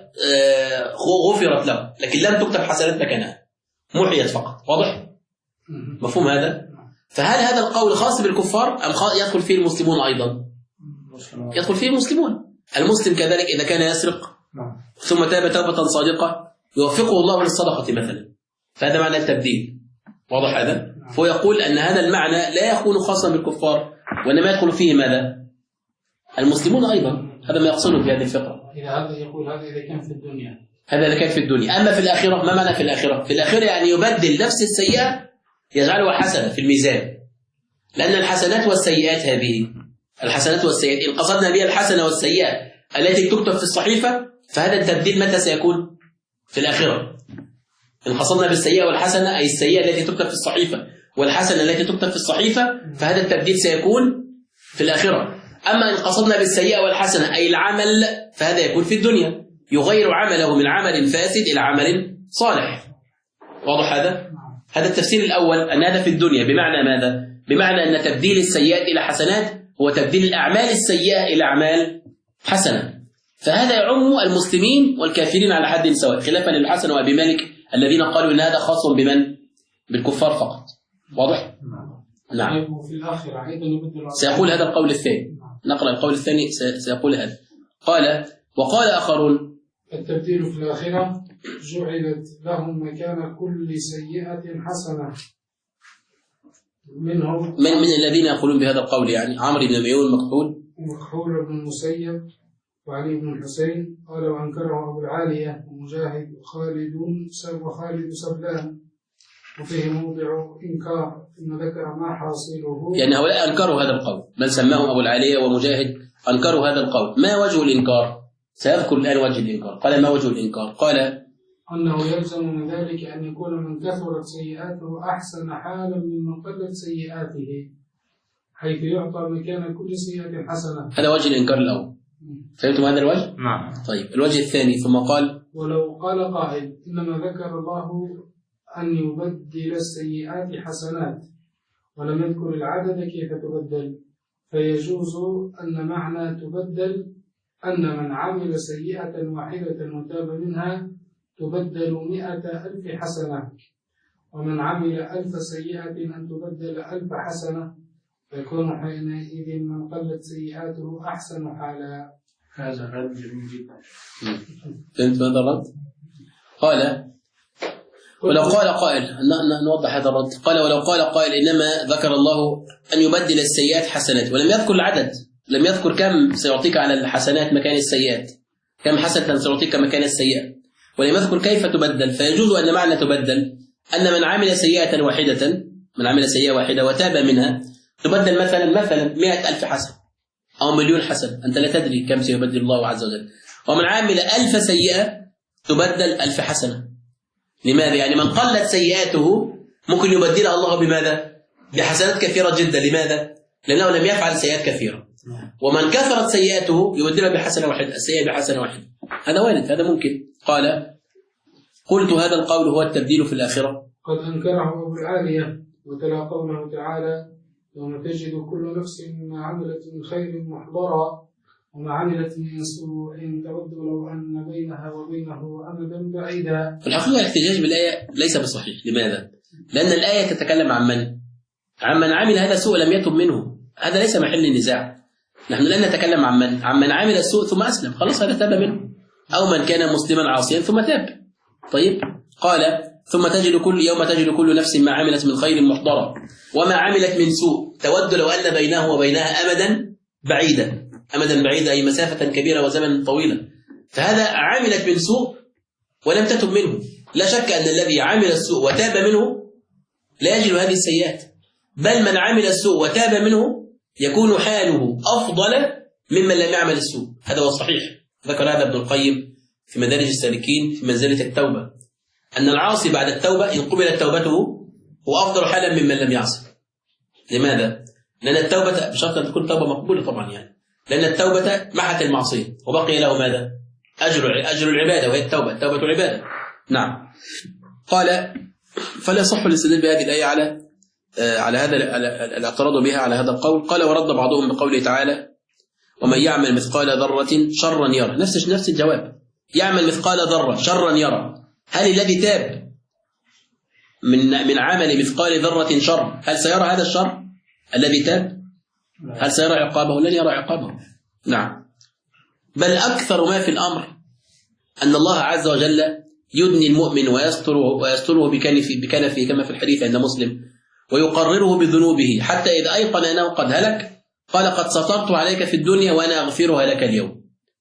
B: غفرت لهم، لكن لم تكتب حسنات مكانها، محيت فقط. واضح؟ مفهوم هذا؟ فهل هذا القول خاص بالكفار أم يدخل فيه المسلمون أيضا؟ يدخل فيه المسلمون. المسلم كذلك إذا كان يسرق ثم تاب توبة صادقة يوفقه الله للصدقة مثلا، فهذا معنى التبديل. واضح هذا؟ فهو يقول أن هذا المعنى لا يكون خاصا بالكفار، وإنما يدخل فيه ماذا؟ المسلمون أيضا. هذا ما يقصده في هذه الفقرة.
C: هذا يقول هذا إذا كان في الدنيا،
B: هذا إذا كان في الدنيا. أما في الآخرة، ما معنى في الآخرة؟ في الآخرة يعني يبدل نفس السيئة يجعلها حسنة في الميزان، لأن الحسنات والسيئات هذه الحسنات والسيئات إن قصدنا بها الحسنة والسيئة التي تكتب في الصحيفة، فهذا التبديل متى سيكون؟ في الآخرة. إن قصدنا بالسيئة والحسنة أي السيئة التي تكتب في الصحيفة والحسنة التي تكتب في الصحيفة، فهذا التبديل سيكون في الآخرة. أما إن قصدنا بالسيئة والحسنة أي العمل، فهذا يكون في الدنيا، يغير عمله من عمل فاسد إلى عمل صالح. واضح هذا؟ هذا التفسير الأول، أن هذا في الدنيا. بمعنى ماذا؟ بمعنى أن تبديل السيئات إلى حسنات هو تبديل الأعمال السيئة إلى أعمال حسنة، فهذا يعم المسلمين والكافرين على حد سواء، خلافا للحسن وأبي مالك الذين قالوا أن هذا خاص بمن؟ بالكفار فقط. واضح؟ نعم.
C: في الآخرة أيضا يبدل.
B: سيقول هذا القول الثاني. نقرأ القول الثاني سيقول هذا. قال: وقال آخرون:
C: التبديل في الآخرة جعلت لهم مكان كل سيئة حسنة. منهم
B: من الذين يقولون بهذا القول؟ يعني عمرو بن ميمون
C: مكحول بن المسيب وعلي بن الحسين. قال وأنكره أبو العالية ومجاهد وخالد سبلان، وفيه موضع إنكار إن ذكر ما حاصله.
B: يعني هؤلاء أنكروا هذا القول، من سماهم أبو العالية ومجاهد أنكروا هذا القول. ما وجه الإنكار؟ سيذكر الآن وجه الإنكار. قال: ما وجه الإنكار؟ قال:
C: أنه يلزم من ذلك أن يكون من كثرت سيئاته أحسن حالا ممن قلت سيئاته، حيث يعطى مكان كل سيئة حسنة.
B: هذا وجه الإنكار الأول. فهمتم هذا الوجه؟
E: نعم.
B: طيب، الوجه الثاني. ثم قال:
C: ولو قال قائل إنما ذكر الله أن يبدل السيئات حسنات ولم يذكر العدد كيف تبدل، فيجوز أن معنى تبدل أن من عمل سيئة واحدة وتاب منها تبدل 100,000 حسنة، ومن عمل 1000 سيئة أن تبدل 1000 حسنة، فيكون حينئذ من قلت سيئاته أحسن حالا.
D: هذا الرد جميل جدا.
B: فهمت هذا الرد؟ قال: ولو قال قائل، نوضح هذا الرد. قال: ولو قال قائل إنما ذكر الله أن يبدل السيئات حسنات ولم يذكر العدد، لم يذكر كم سيعطيك على الحسنات مكان السيئات، كم حسنة سيعطيك مكان السيئة، ولم يذكر كيف تبدل، فيجوز أن معنى تبدل أن من عمل سيئة واحدة، من عمل سيئة واحدة وتاب منها تبدل مثلا 100,000 حسنة أو 1,000,000 حسنة، أنت لا تدري كم سيبدل الله عز وجل. ومن عمل 1000 سيئة تبدل 1000 حسنة. لماذا؟ يعني من قلت سيئاته ممكن يبدلها الله بماذا؟ بحسنات كثيرة جدا. لماذا؟ لأنه لم يفعل سيئات كثيرة. ومن كثرت سيئاته يبدلها بحسنة واحدة، السيئة بحسنة واحدة. هذا وارد، هذا ممكن. قال: قلت هذا القول هو التبديل في الآخرة.
C: قد أنكره أبو العالية وتلا قوله تعالى: يوم تجد كل نفس ما عملت من خير محضرا وما عملت من سوء تود لو أن بينها وبينه أمدا بعيدا.
B: في الحقيقة الاحتجاج بالآية ليس بصحيح. لماذا؟ لأن الآية تتكلم عن من؟ عمن عمل هذا السوء لم يتب منه، هذا ليس محل النزاع. نحن لا نتكلم عمن عمل السوء ثم أسلم، خلاص هذا تاب منه، أو من كان مسلما عاصيا ثم تاب. طيب، قال ثم يوم تجد كل نفس ما عملت من خير محضرا وما عملت من سوء تود لو أن بينه وبينها أمدا بعيدا أي مسافة كبيرة وزمن طويلا. فهذا عملت من سوء ولم تتب منه. لا شك أن الذي عمل السوء وتاب منه لا يجد هذه السيئات، بل من عمل السوء وتاب منه يكون حاله أفضل ممن لم يعمل السوء. هذا هو الصحيح. ذكر هذا ابن القيم في مدارج السالكين في منزلة التوبة، أن العاصي بعد التوبة إن قبلت توبته هو أفضل حالا ممن لم يعصي. لماذا؟ لأن التوبة بشرط أن تكون توبة مقبولة طبعا، يعني لأن التوبة محت المعصية وبقي له ماذا؟ أجر العبادة، وهي التوبة عبادة. نعم. قال فلا يصح الاستدلال بهذه الآية على هذا الاعتراض بها على هذا القول. قال ورد بعضهم بقوله تعالى ومن يعمل مثقال ذرة شرا يرى. نفس الجواب، يعمل مثقال ذرة شرا يرى. هل الذي تاب من عمل مثقال ذرة شر هل سيرى هذا الشر الذي تاب؟ هل سيرى عقابه؟ لن يرى عقابه. نعم. بل أكثر ما في الأمر أن الله عز وجل يدني المؤمن ويستره بكنفه كما في الحديث عند مسلم، ويقرره بذنوبه حتى إذا أيقن أنه قد هلك قال قد سترت عليك في الدنيا وأنا أغفرها لك اليوم.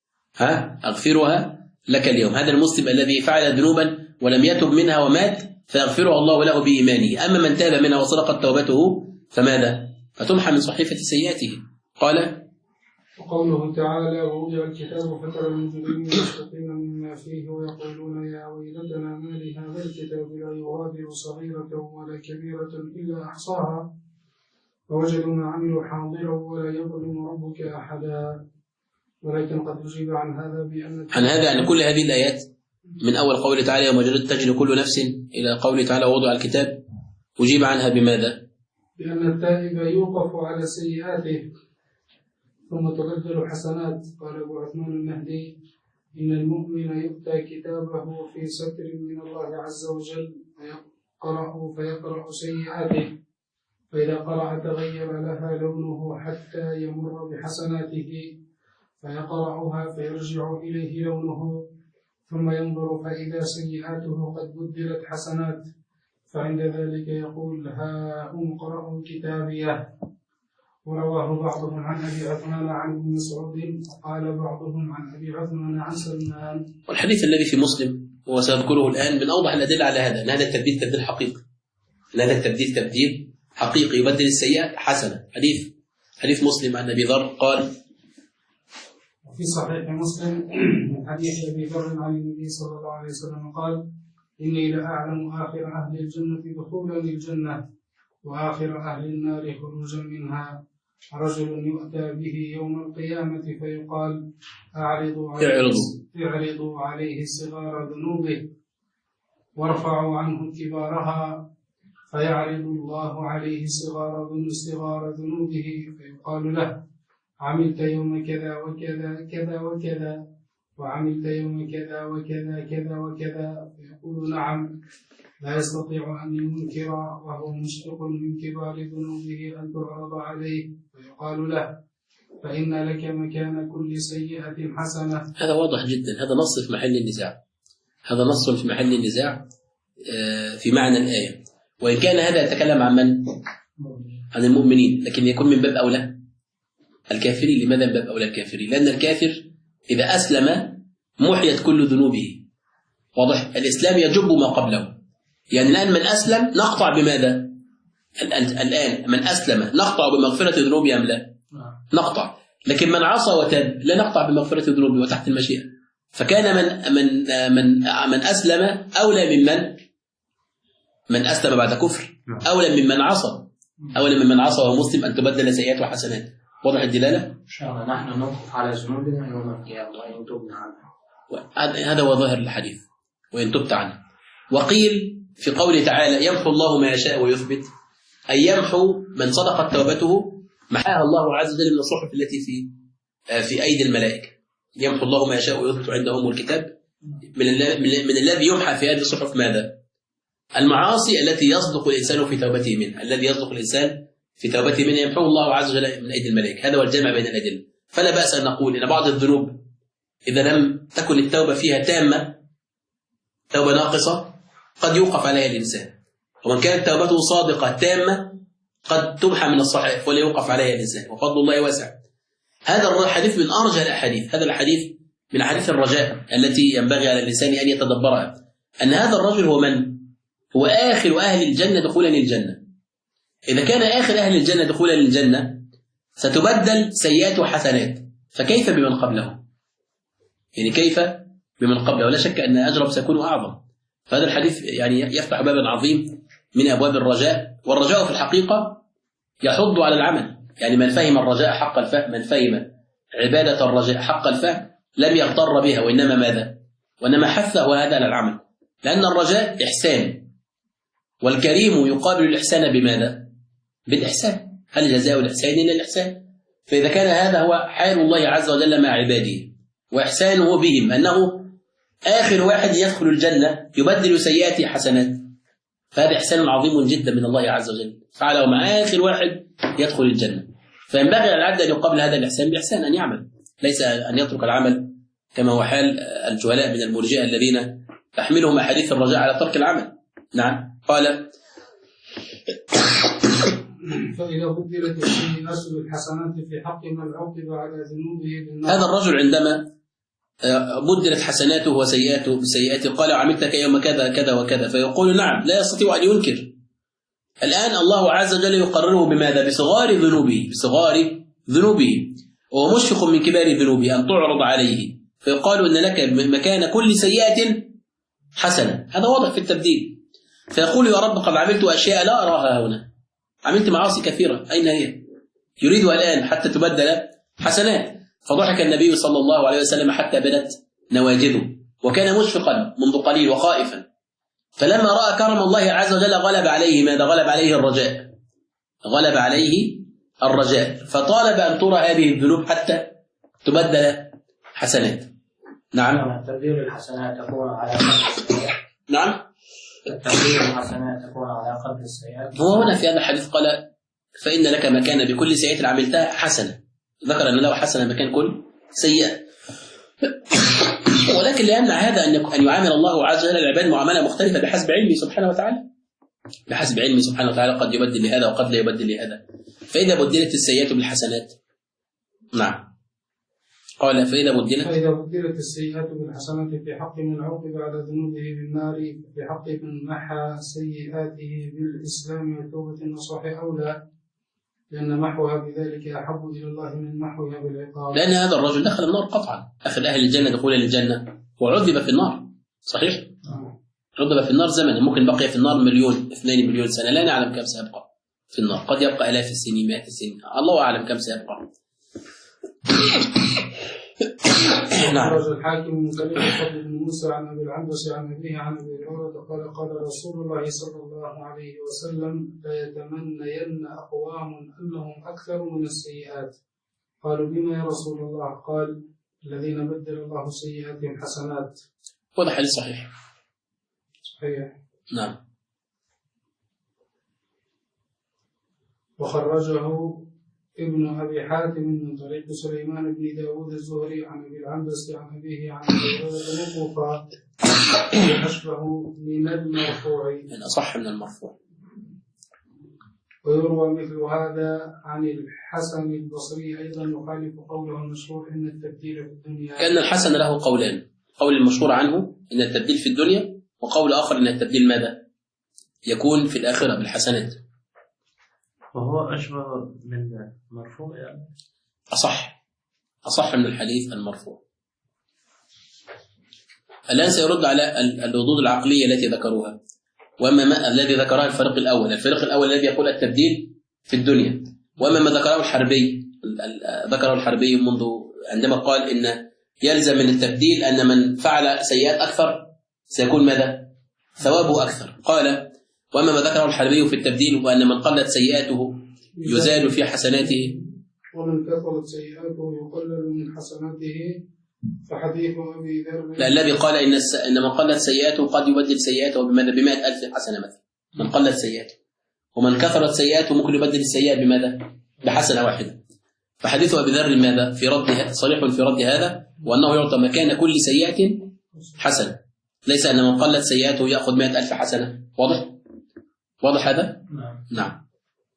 B: أغفرها لك اليوم. هذا المسلم الذي فعل ذنوبا ولم يتب منها ومات فيغفرها الله له بإيمانه. أما من تاب منها وصدقت توبته فماذا؟ فتمحى من صحيفة سيئاته. قال
C: وقوله تعالى ووضع الكتاب فترى المجرمين مشفقين مما فيه ويقولون يا ويلتنا ما لهذا الكتاب لا يغادر صغيرة ولا كبيرة إلا أحصاها ووجدوا ما عملوا حاضرا ولا يظلم ربك أحدا. ولكن قد أجيب عن هذا عن كل هذه الآيات
B: من أول قول تعالى يوم تجد كل نفس إلى قول تعالى ووضع الكتاب، أجيب عنها بماذا؟
C: بأن التائب يوقف على سيئاته ثم تبدل حسنات. قال أبو عثمان النهدي إن المؤمن يؤتى كتابه في ستر من الله عز وجل فيقرأ سيئاته، فإذا قرأ تغير لها لونه حتى يمر بحسناته فيقرأها فيرجع إليه لونه ثم ينظر فإذا سيئاته قد بدلت حسنات، فعند ذلك يقول هاؤم اقرءوا كتابيه. ورواه بعضهم عن أبي عثمان عن ابن مسعود وقال بعضهم عن أبي عثمان عن سلمان.
B: والحديث الذي في مسلم وسأذكره الآن من أوضح الأدلة على هذا، أن هذا التبديل تبديل حقيقي، تبديل حقيقي يبدل السيئة حسنة. حديث مسلم عن أبي ذر قال
C: في صحيح مسلم من حديث أبي ذر عن النبي صلى الله عليه وسلم قال إني لأعلم آخر أهل الجنة دخولا للجنة وآخر أهل النار خروجا منها. رجل يؤتى به يوم القيامة فيقال اعرضوا عليه صغار ذنوبه وارفعوا عنه كبارها، فيعرض الله عليه صغار ذنوبه فيقال له عملت يوم كذا وكذا كذا وكذا وعملت يوم كذا وكذا كذا وكذا، فيقول نعم، لا يستطيع أن ينكر وهو مشفق من كبار ذنوبه أن تعرض عليه، فيقال له فإن لك مكان كل سيئة حسنة.
B: هذا واضح جدا، هذا نص في محل النزاع، في معنى الآية. وإن كان هذا يتكلم عن من؟ عن المؤمنين، لكن يكون من باب أولى الكافرين. لماذا من باب أولى الكافرين؟ لأن الكافر إذا أسلم محيت كل ذنوبه. واضح؟ الإسلام يجب ما قبله. يعني الآن من أسلم نقطع بماذا؟ الآن من أسلم نقطع بمغفرة ذنوبه أم لا؟ نقطع. لكن من عصى وتاب لا نقطع بمغفرة ذنوبه وتحت المشيئة. فكان من أسلم أولى من أسلم بعد كفر، أولى ممن عصى وهو مسلم أن تبدل سيئات وحسنات. واضح الدلالة؟
D: إن شاء الله نحن نقف على ذنوبنا يوم القيامة وإن تبنا عنها.
B: هذا هو ظاهر الحديث، وإن تبت عنه. وقيل في قوله تعالى يمحو الله ما يشاء ويثبت، أي يمحو من صدقت توبته محاها الله عز وجل من الصحف التي في أيدي الملائكة. يمحو الله ما يشاء ويثبت عنده أم الكتاب. من الذي يمحى في هذه الصحف ماذا؟ المعاصي التي يصدق الإنسان في توبته منها، الذي يصدق الإنسان في توبته منه يمحوه الله عز وجل من أيدي الملائكة. هذا هو الجمع بين الأدلة. فلا بأس أن نقول إن بعض الذنوب إذا لم تكن التوبة فيها تامة، توبة ناقصة، قد يوقف عليها الإنسان، ومن كانت توبته صادقة تامة قد تمحى من الصحائف ولا يوقف عليها الإنسان، وفضل الله واسع. هذا الحديث من أرجى الأحاديث. هذا الحديث من أحاديث الرجاء التي ينبغي على الإنسان أن يتدبرها، أن هذا الرجل هو من؟ هو آخر أهل الجنة دخولا للجنة. إذا كان آخر أهل الجنة دخولا للجنة ستبدل سيئات وحسنات، فكيف بمن قبله؟ يعني كيف بمن قبله؟ ولا شك أن أجرهم سيكون أعظم. فهذا الحديث يعني يفتح بابا عظيم من أبواب الرجاء، والرجاء في الحقيقة يحض على العمل. يعني من فهم الرجاء حق الفهم، من فهم عبادة الرجاء حق الفهم لم يغتر بها، وإنما ماذا؟ وإنما حثه هذا على العمل، لأن الرجاء إحسان، والكريم يقابل الإحسان بماذا؟ بالإحسان. هل جزاء الإحسان إلا الإحسان؟ فإذا كان هذا هو حال الله عز وجل مع عباده وإحسانه بهم، أنه آخر واحد يدخل الجنة يبدل سيئاته حسنات، فهذا إحسان عظيم جدا من الله عز وجل فعله مع آخر واحد يدخل الجنة. فينبغي على العبد أن يقابل هذا الإحسان بإحسان، أن يعمل، ليس أن يترك العمل كما هو حال الجهلاء من المرجئة الذين تحملهم أحاديث الرجاء على ترك العمل. نعم. قال:
C: فإذا بدلت السيئات بالحسنات في حق من عوقب على ذنوبه بالنار.
B: هذا الرجل عندما بدلت حسناته وسيئاته بسيئاته قال: عملتك يوم كذا كذا وكذا، فيقول: نعم، لا يستطيع أن ينكر. الآن الله عز وجل يقرره بماذا؟ بصغار ذنوبه، بصغار ذنوبه، وهو مشفق من كبار ذنوبه أن تعرض عليه، فيقال إن لك مكان كل سيئة حسنة. هذا واضح في التبديل. فيقول: يا رب، قد عملت أشياء لا أراها هنا، عملت معاصي كثيرة، أين هي؟ يريدها الآن حتى تبدل حسنات. فضحك النبي صلى الله عليه وسلم حتى بدت نواجذه، وكان مشفقا منذ قليل وخائفا. فلما رأى كرم الله عز وجل غلب عليه ماذا؟ غلب عليه الرجاء، غلب عليه الرجاء، فطالب أن ترى هذه الذنوب حتى تبدل حسنات. نعم.
D: تبديل الحسنات تكون على قدر السيئات.
B: نعم.
D: تبديل الحسنات تكون على قدر السيئات.
B: هو هنا في هذا الحديث قال: فإن لك مكان بكل سيئة عملتها حسنة، ذكر أن له حسنة مكان كل سيئة. ولكن لا يمنع هذا أن يعامل الله عز وجل العباد معاملة مختلفة بحسب علمه سبحانه وتعالى، بحسب علمه سبحانه وتعالى قد يبدل لهذا وقد لا يبدل لهذا. فإذا بدلت السيئات بالحسنات. نعم. قال: فإذا
C: بدلت السيئات بالحسنات في حق من عوقب على ذنوبه بالنار، في حق من محى سيئاته بالإسلام وتوبة النصوح أولى، لأن محوها بذلك أحب إلى الله من محوها بالعقاب.
B: لأن هذا الرجل دخل النار قطعا، أخذ أهل الجنة دخولا للجنة وعذب في النار. صحيح؟ عذب في النار زمنا، ممكن بقي في النار 1-2 مليون سنة، لا نعلم كم سيبقى في النار، قد يبقى آلاف السنين، مئات السنين، الله أعلم كم سيبقى.
C: أخرج الحاكم من طريق الفضل بن موسى عن أبي العنبس عن أبيه عن أبي هريرة قال: قال رسول الله صلى الله عليه وسلم: لا يتمنين أقوام أنهم أكثر من السيئات. قالوا: بما يا رسول الله؟ قال: الذين بدل الله سيئاتهم حسنات.
B: وهذا حديث صحيح.
C: صحيح.
B: نعم.
C: وخرجه ابن أبي حاتم من طريق سليمان بن داود الزهري عن أبي العنبس عن أبيه عن أبي هريرة موقوفا، أشبه من المرفوع،
B: يعني أصح من المرفوع.
C: ويروى مثل هذا عن الحسن البصري أيضا يخالف قوله المشهور إن التبديل في الدنيا.
B: كأن الحسن له قولان: قول المشهور عنه إن التبديل في الدنيا، وقول آخر إن التبديل ماذا؟ يكون في الآخرة بالحسنات.
E: وهو أشبه من المرفوع يعني. أصح من الحديث المرفوع.
B: الآن سيرد على الردود العقلية التي ذكروها، وأما ما الذي ذكره الفريق الأول الذي يقول التبديل في الدنيا، وأما ما ذكره الحربي منذ عندما قال إن يلزم من التبديل أن من فعل سيئات أكثر سيكون ماذا؟ ثوابه أكثر. قال: وأما ما ذكره الحربي في التبديل وأن من قلت سيئاته يزاد في حسناته،
C: ومن كثرت سيئاته يقلل من حسناته، فحديث أبي ذر.
B: لا، الذي قال إن من قلت سيئاته قد يبدل سيئاته بماذا؟ ب100,000 حسنة مثلا، من قلت سيئاته، ومن كثرت سيئاته ممكن يبدل السيئات بماذا؟ بحسنة واحدة. فحديث أبي ذر ماذا؟ في رد صريح في رد هذا، وأنه يعطى مكان كل سيئة حسنة، ليس أن من قلت سيئاته يأخذ 100,000 حسنة. واضح هذا؟ نعم.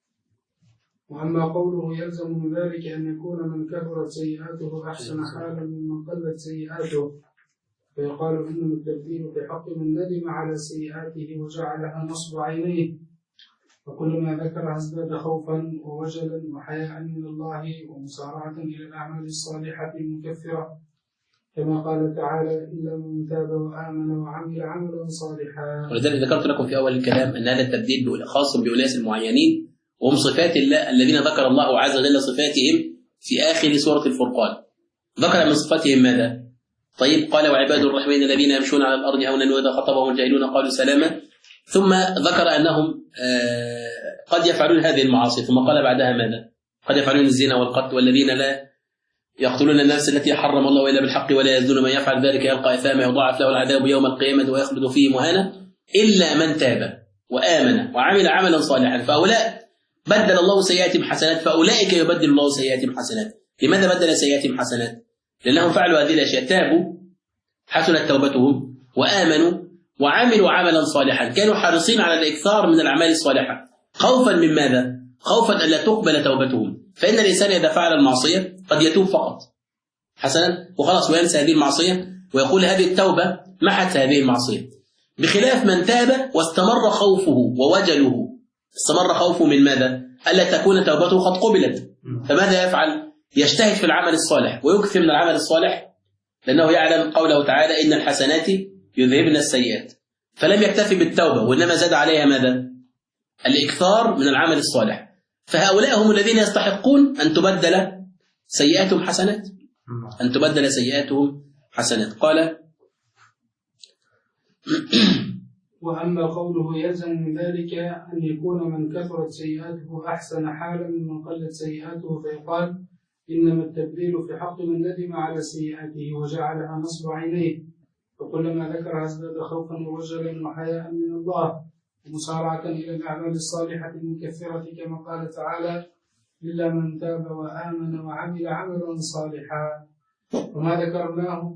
C: وأما قوله يلزم من ذلك أن يكون من كثرت سيئاته أحسن حالا ممن قلت سيئاته، فيقال إنما التبديل في حق من ندم على سيئاته وجعلها نصب عينيه، وكلما ذكرها ازداد خوفا ووجلا وحياء من الله ومسارعة إلى الأعمال الصالحة المكفرة، كما قال تعالى: إلا من تاب وآمن وعمل عملا صالحا.
B: ولذلك ذكرت لكم في أول الكلام أن هذا التبديل خاص بأناس معينين، وهم صفات الله الذين ذكر الله عز وجل صفاتهم في آخر سورة الفرقان. ذكر من صفاتهم ماذا؟ طيب، قال: وعباد الرحمن الذين يمشون على الأرض هونا وإذا خطبهم الجاهلون قالوا سلاما. ثم ذكر أنهم قد يفعلون هذه المعاصي، ثم قال بعدها ماذا؟ قد يفعلون الزنا والقتل، والذين لا يقتلون النفس التي حرم الله إلا بالحق ولا يزنون، من يفعل ذلك يلقى إثاما يضاعف له العذاب يوم القيامة ويخلد فيه مهانا إلا من تاب وآمن وعمل عملا صالحا فأولئك بدل الله سيئاتهم حسنات، فأولئك يبدل الله سيئاتهم حسنات. لماذا بدل سيئاتهم حسنات؟ لأنهم فعلوا هذه الأشياء، تابوا حسنت توبتهم وآمنوا وعملوا عملا صالحا، كانوا حريصين على الإكثار من الأعمال الصالحة، خوفا من ماذا؟ خوفا أن لا تقبل توبتهم. فإن الإنسان إذا فعل المعصية قد يتوب فقط حسنا وخلاص وينسى هذه المعصية ويقول هذه التوبة محت هذه المعصية، بخلاف من تاب واستمر خوفه ووجله. استمر خوفه من ماذا؟ ألا تكون توبته قد قبلت، فماذا يفعل؟ يجتهد في العمل الصالح ويكثر من العمل الصالح، لأنه يعلم قوله تعالى: إن الحسنات يذهبن السيئات. فلم يكتفي بالتوبة وإنما زاد عليها ماذا؟ الإكثار من العمل الصالح. فهؤلاء هم الذين يستحقون أن تبدل سيئاتهم حسنات، أن تبدل سيئاتهم حسنات. قال:
C: وأما قوله يلزم من ذلك أن يكون من كثرت سيئاته أحسن حالا ممن قلت سيئاته، فيقال: إنما التبديل في حق من ندم على سيئاته وجعلها نصب عينيه، فكلما ذكرها ازداد خوفا ووجلا وحياء من الله ومسارعة إلى الأعمال الصالحة المكفرة، كما قال تعالى: إلا من تاب وآمن وعمل عملا صالحا. وما ذكرناه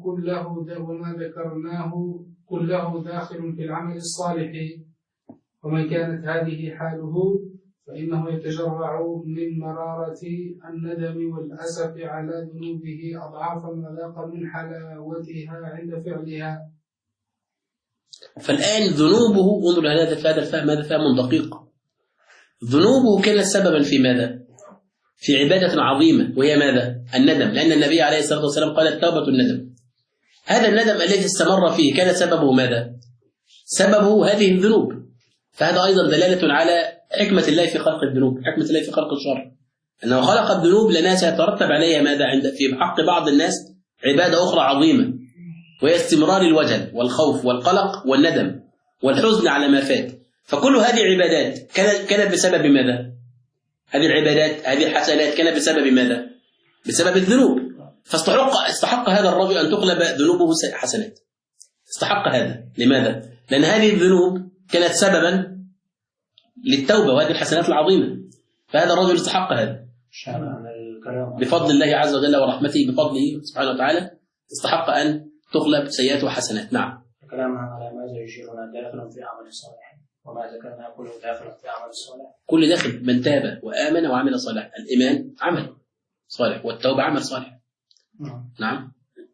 C: كله داخل في العمل الصالح. ومن كانت هذه حاله فإنه يتجرع من مرارة الندم والأسف على ذنوبه أضعاف ما ذاق من حلاوتها عند فعلها.
B: فالآن ذنوبه، انظر هذا الفهم، هذا فهم دقيق. ذنوبه كانت سببا في ماذا؟ في عبادة عظيمة، وهي ماذا؟ الندم، لأن النبي عليه الصلاة والسلام قال: التوبة الندم. هذا الندم الذي استمر فيه كان سببه ماذا؟ سببه هذه الذنوب. فهذا أيضا دلالة على حكمة الله في خلق الذنوب، حكمة الله في خلق الشر، أنه خلق الذنوب لأنها سيترتب عليها ماذا؟ في حق بعض الناس عبادة أخرى عظيمة، وهي استمرار الوجل والخوف والقلق والندم والحزن على ما فات. فكل هذه عبادات كانت بسبب ماذا؟ هذه العبادات، هذه الحسنات كانت بسبب ماذا؟ بسبب الذنوب. فاستحق هذا الرجل أن تقلب ذنوبه حسنات، استحق هذا. لماذا؟ لأن هذه الذنوب كانت سببا للتوبة وهذه الحسنات العظيمة، فهذا الرجل استحق هذا بفضل الله عز وجل ورحمته، بفضله سبحانه وتعالى استحق أن تقلب سيئات وحسنات. نعم.
D: كلامنا على ماذا يشيرنا داخل في عمل الصالح، وما ذكرنا كله داخل في عمل الصالح.
B: كل داخل، من تاب وآمن وعمل صالح. الإيمان عمل صالح والتوبة عمل صالح. نعم.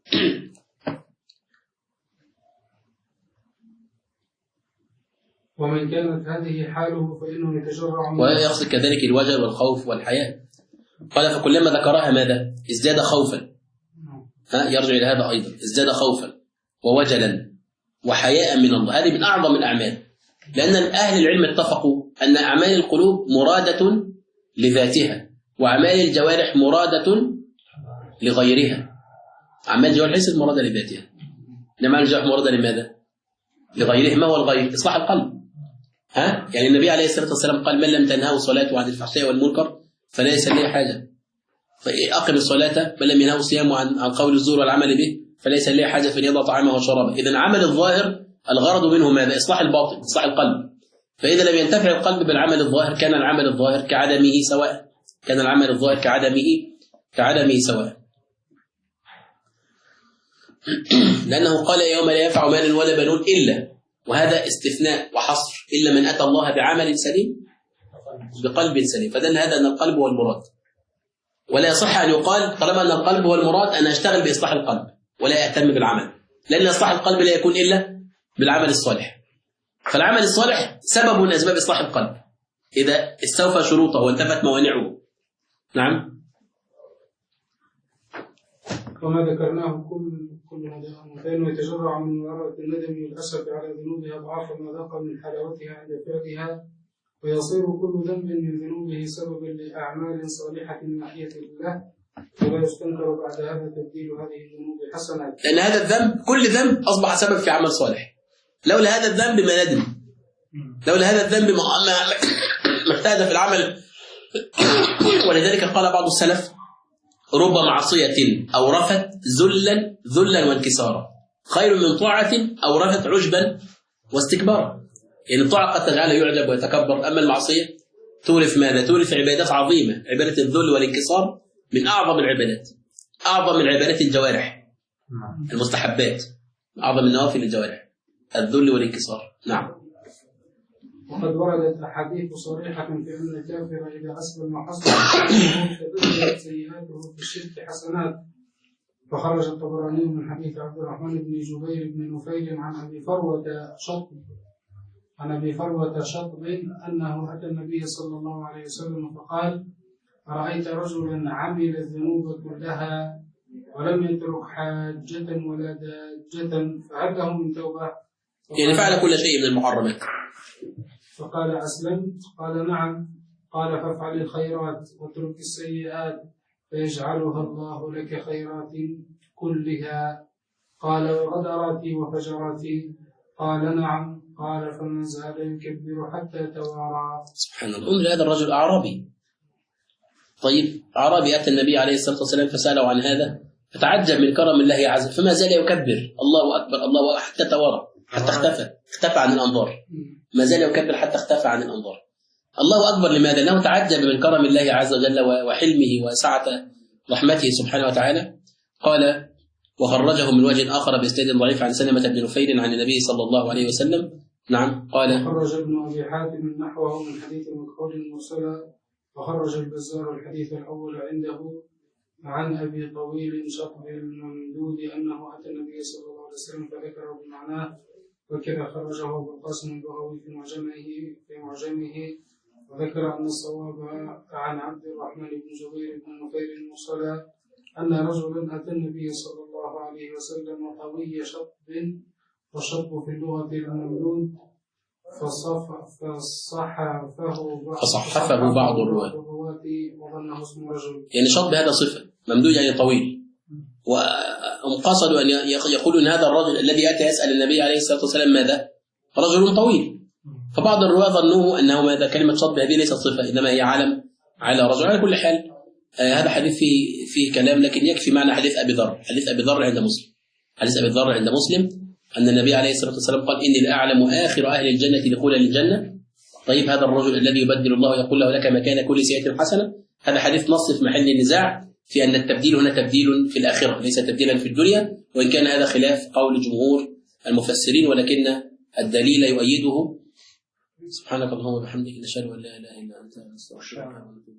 C: ومن كانت هذه حاله فإنه يتجرع
B: ويقصد كذلك الوجل والخوف والحياة. قال: فكلما ذكرها ماذا؟ ازداد خوفا. يرجع إلى هذا أيضا، ازداد خوفا ووجلا وحياء من الله. هذه من أعظم الأعمال، لأن أهل العلم اتفقوا أن أعمال القلوب مرادة لذاتها، وأعمال الجوارح مرادة لغيرها. أعمال الجوارح ليست مرادة لذاتها، إنما أعمال الجوارح مرادة لماذا؟ لغيرها. ما هو الغير؟ إصلاح القلب. يعني النبي عليه الصلاة والسلام قال: من لم تنهه صلاته عن الفحشاء والمنكر فليس لي حاجة. فأقم الصلاة. من لم ينهه صيامه عن قول الزور والعمل به فليس لي حاجة في أن يضع طعامه وشرابه. إذن عمل الظاهر الغرض منه ماذا؟ إصلاح الباطن، إصلاح القلب. فإذا لم ينتفع القلب بالعمل الظاهر كان العمل الظاهر كعدمه سواء، كان العمل الظاهر كعدمه سواء. لأنه قال يوم لا ينفع مال ولا بنون إلا، وهذا استثناء وحصر، إلا من أتى الله بعمل سليم بقلب سليم، فدل هذا أن القلب هو المراد. ولا يصح أن يقال طالما أن القلب هو المراد أنا أشتغل بإصلاح القلب ولا أهتم بالعمل، لأن إصلاح القلب لا يكون إلا بالعمل الصالح. فالعمل الصالح سبب من أسباب إصلاح القلب إذا استوفى شروطه وانتفت موانعه. نعم.
C: وما ذكرناه كل هذا أمرين، ويتجرع من مرارة الندم والأسف على ذنوبها أضعاف ما ذاق من حلاوتها عند فعلها، ويصير كل ذنب من ذنوبه سببا لأعمال صالحة من ناحية الله، ولا يستنكر بعد هذا تبديل هذه الذنوب حسنات.
B: لأن هذا الذنب كل ذنب أصبح سبب في عمل صالح. لولا هذا الذنب ما ندم، لولا هذا الذنب ما اجتهد في العمل. ولذلك قال بعض السلف رب معصية أورثت ذلا وانكسارا خير من طاعة أورثت عجبا واستكبارا. يعني الطاعة قد تجعله يعجب ويتكبر، أما المعصية تورث ماذا؟ تورث عبادات عظيمة. عبادة الذل والانكسار من أعظم العبادات، أعظم من عبادات الجوارح المستحبات، أعظم من نوافل الجوارح الذل والانكسار. نعم.
C: وقد وردت أحاديث صريحة في أن الكافر إذا أسلم وحصل فبدلت سيئاته في الشرك حسنات. فخرج الطبراني من حديث عبد الرحمن بن جبير بن نفيل عن أبي فروة شطب أنه أتى النبي صلى الله عليه وسلم فقال: رأيت رجلا عمل الذنوب كلها ولم يترك حاجة ولا داجة فهل له من توبة؟
B: يعني فعل كل شيء من المحرمات.
C: فقال: أسلمت؟ قال: نعم. قال: فافعل الخيرات واترك السيئات فيجعلها الله لك خيرات كلها. قال: وغدراتي وفجراتي؟ قال: نعم. قال: فما زال يكبر حتى توارى.
B: سبحان الله. هذا الرجل أعرابي. طيب أعرابي أتى النبي عليه الصلاة والسلام فسأله عن هذا فتعجب من كرم الله عز وجل، فما زال يكبر الله أكبر الله أكبر حتى توارى، حتى اختفى عن الأنظار. ما زال يكبر حتى اختفى عن الأنظار. الله أكبر. لماذا؟ لأنه تعجب من كرم الله عز وجل وحلمه وسعة رحمته سبحانه وتعالى. قال: وخرجه من وجه آخر بإسناد ضعيف عن سلمة بن نفيل عن النبي صلى الله عليه وسلم. نعم. قال:
C: خرج ابن أبي حاتم نحوه من حديث مكحول مرسلا، وخرج البزار الحديث الأول عنده عن أبي طويل شطب الممدود أنه أتى النبي صلى الله عليه وسلم فذكره بمعناه، وكذا خرجه ابو القاسم البغوي في معجمه وذكر أن الصواب عن عبد الرحمن بن جبير بن نفيل المرسلا أن رجلا أتى النبي صلى الله عليه وسلم طوي شطب، والشطب في اللغة الممدود،
B: فصحفه بعض الرواة
C: وظنه اسم رجل.
B: يعني شطب هذا صفة، ممدود يعني طويل. وهم قصدوا أن يقولوا أن هذا الرجل الذي أتى يسأل النبي عليه الصلاة والسلام ماذا؟ رجل طويل. فبعض الرواة ظنوه أنه ماذا؟ كلمة شطب هذه ليست صفة إنما هي علم على رجل. على كل حال هذا حديث فيه كلام، لكن يكفي معنى حديث أبي ذر. حديث أبي ذر عند مسلم. حديث أبي ذر عند مسلم أن النبي عليه الصلاة والسلام قال: إني لأعلم آخر أهل الجنة دخولا للجنة. طيب هذا الرجل الذي يبدل الله يقول له لك مكان كل سيئة حسنة، هذا حديث نص في محل النزاع في أن التبديل هنا تبديل في الآخرة ليس تبديلا في الدنيا، وإن كان هذا خلاف قول جمهور المفسرين، ولكن الدليل يؤيده. سبحانك اللهم وبحمدك نشهد أن لا إله إلا أنت نستغفرك ونتوب إليك.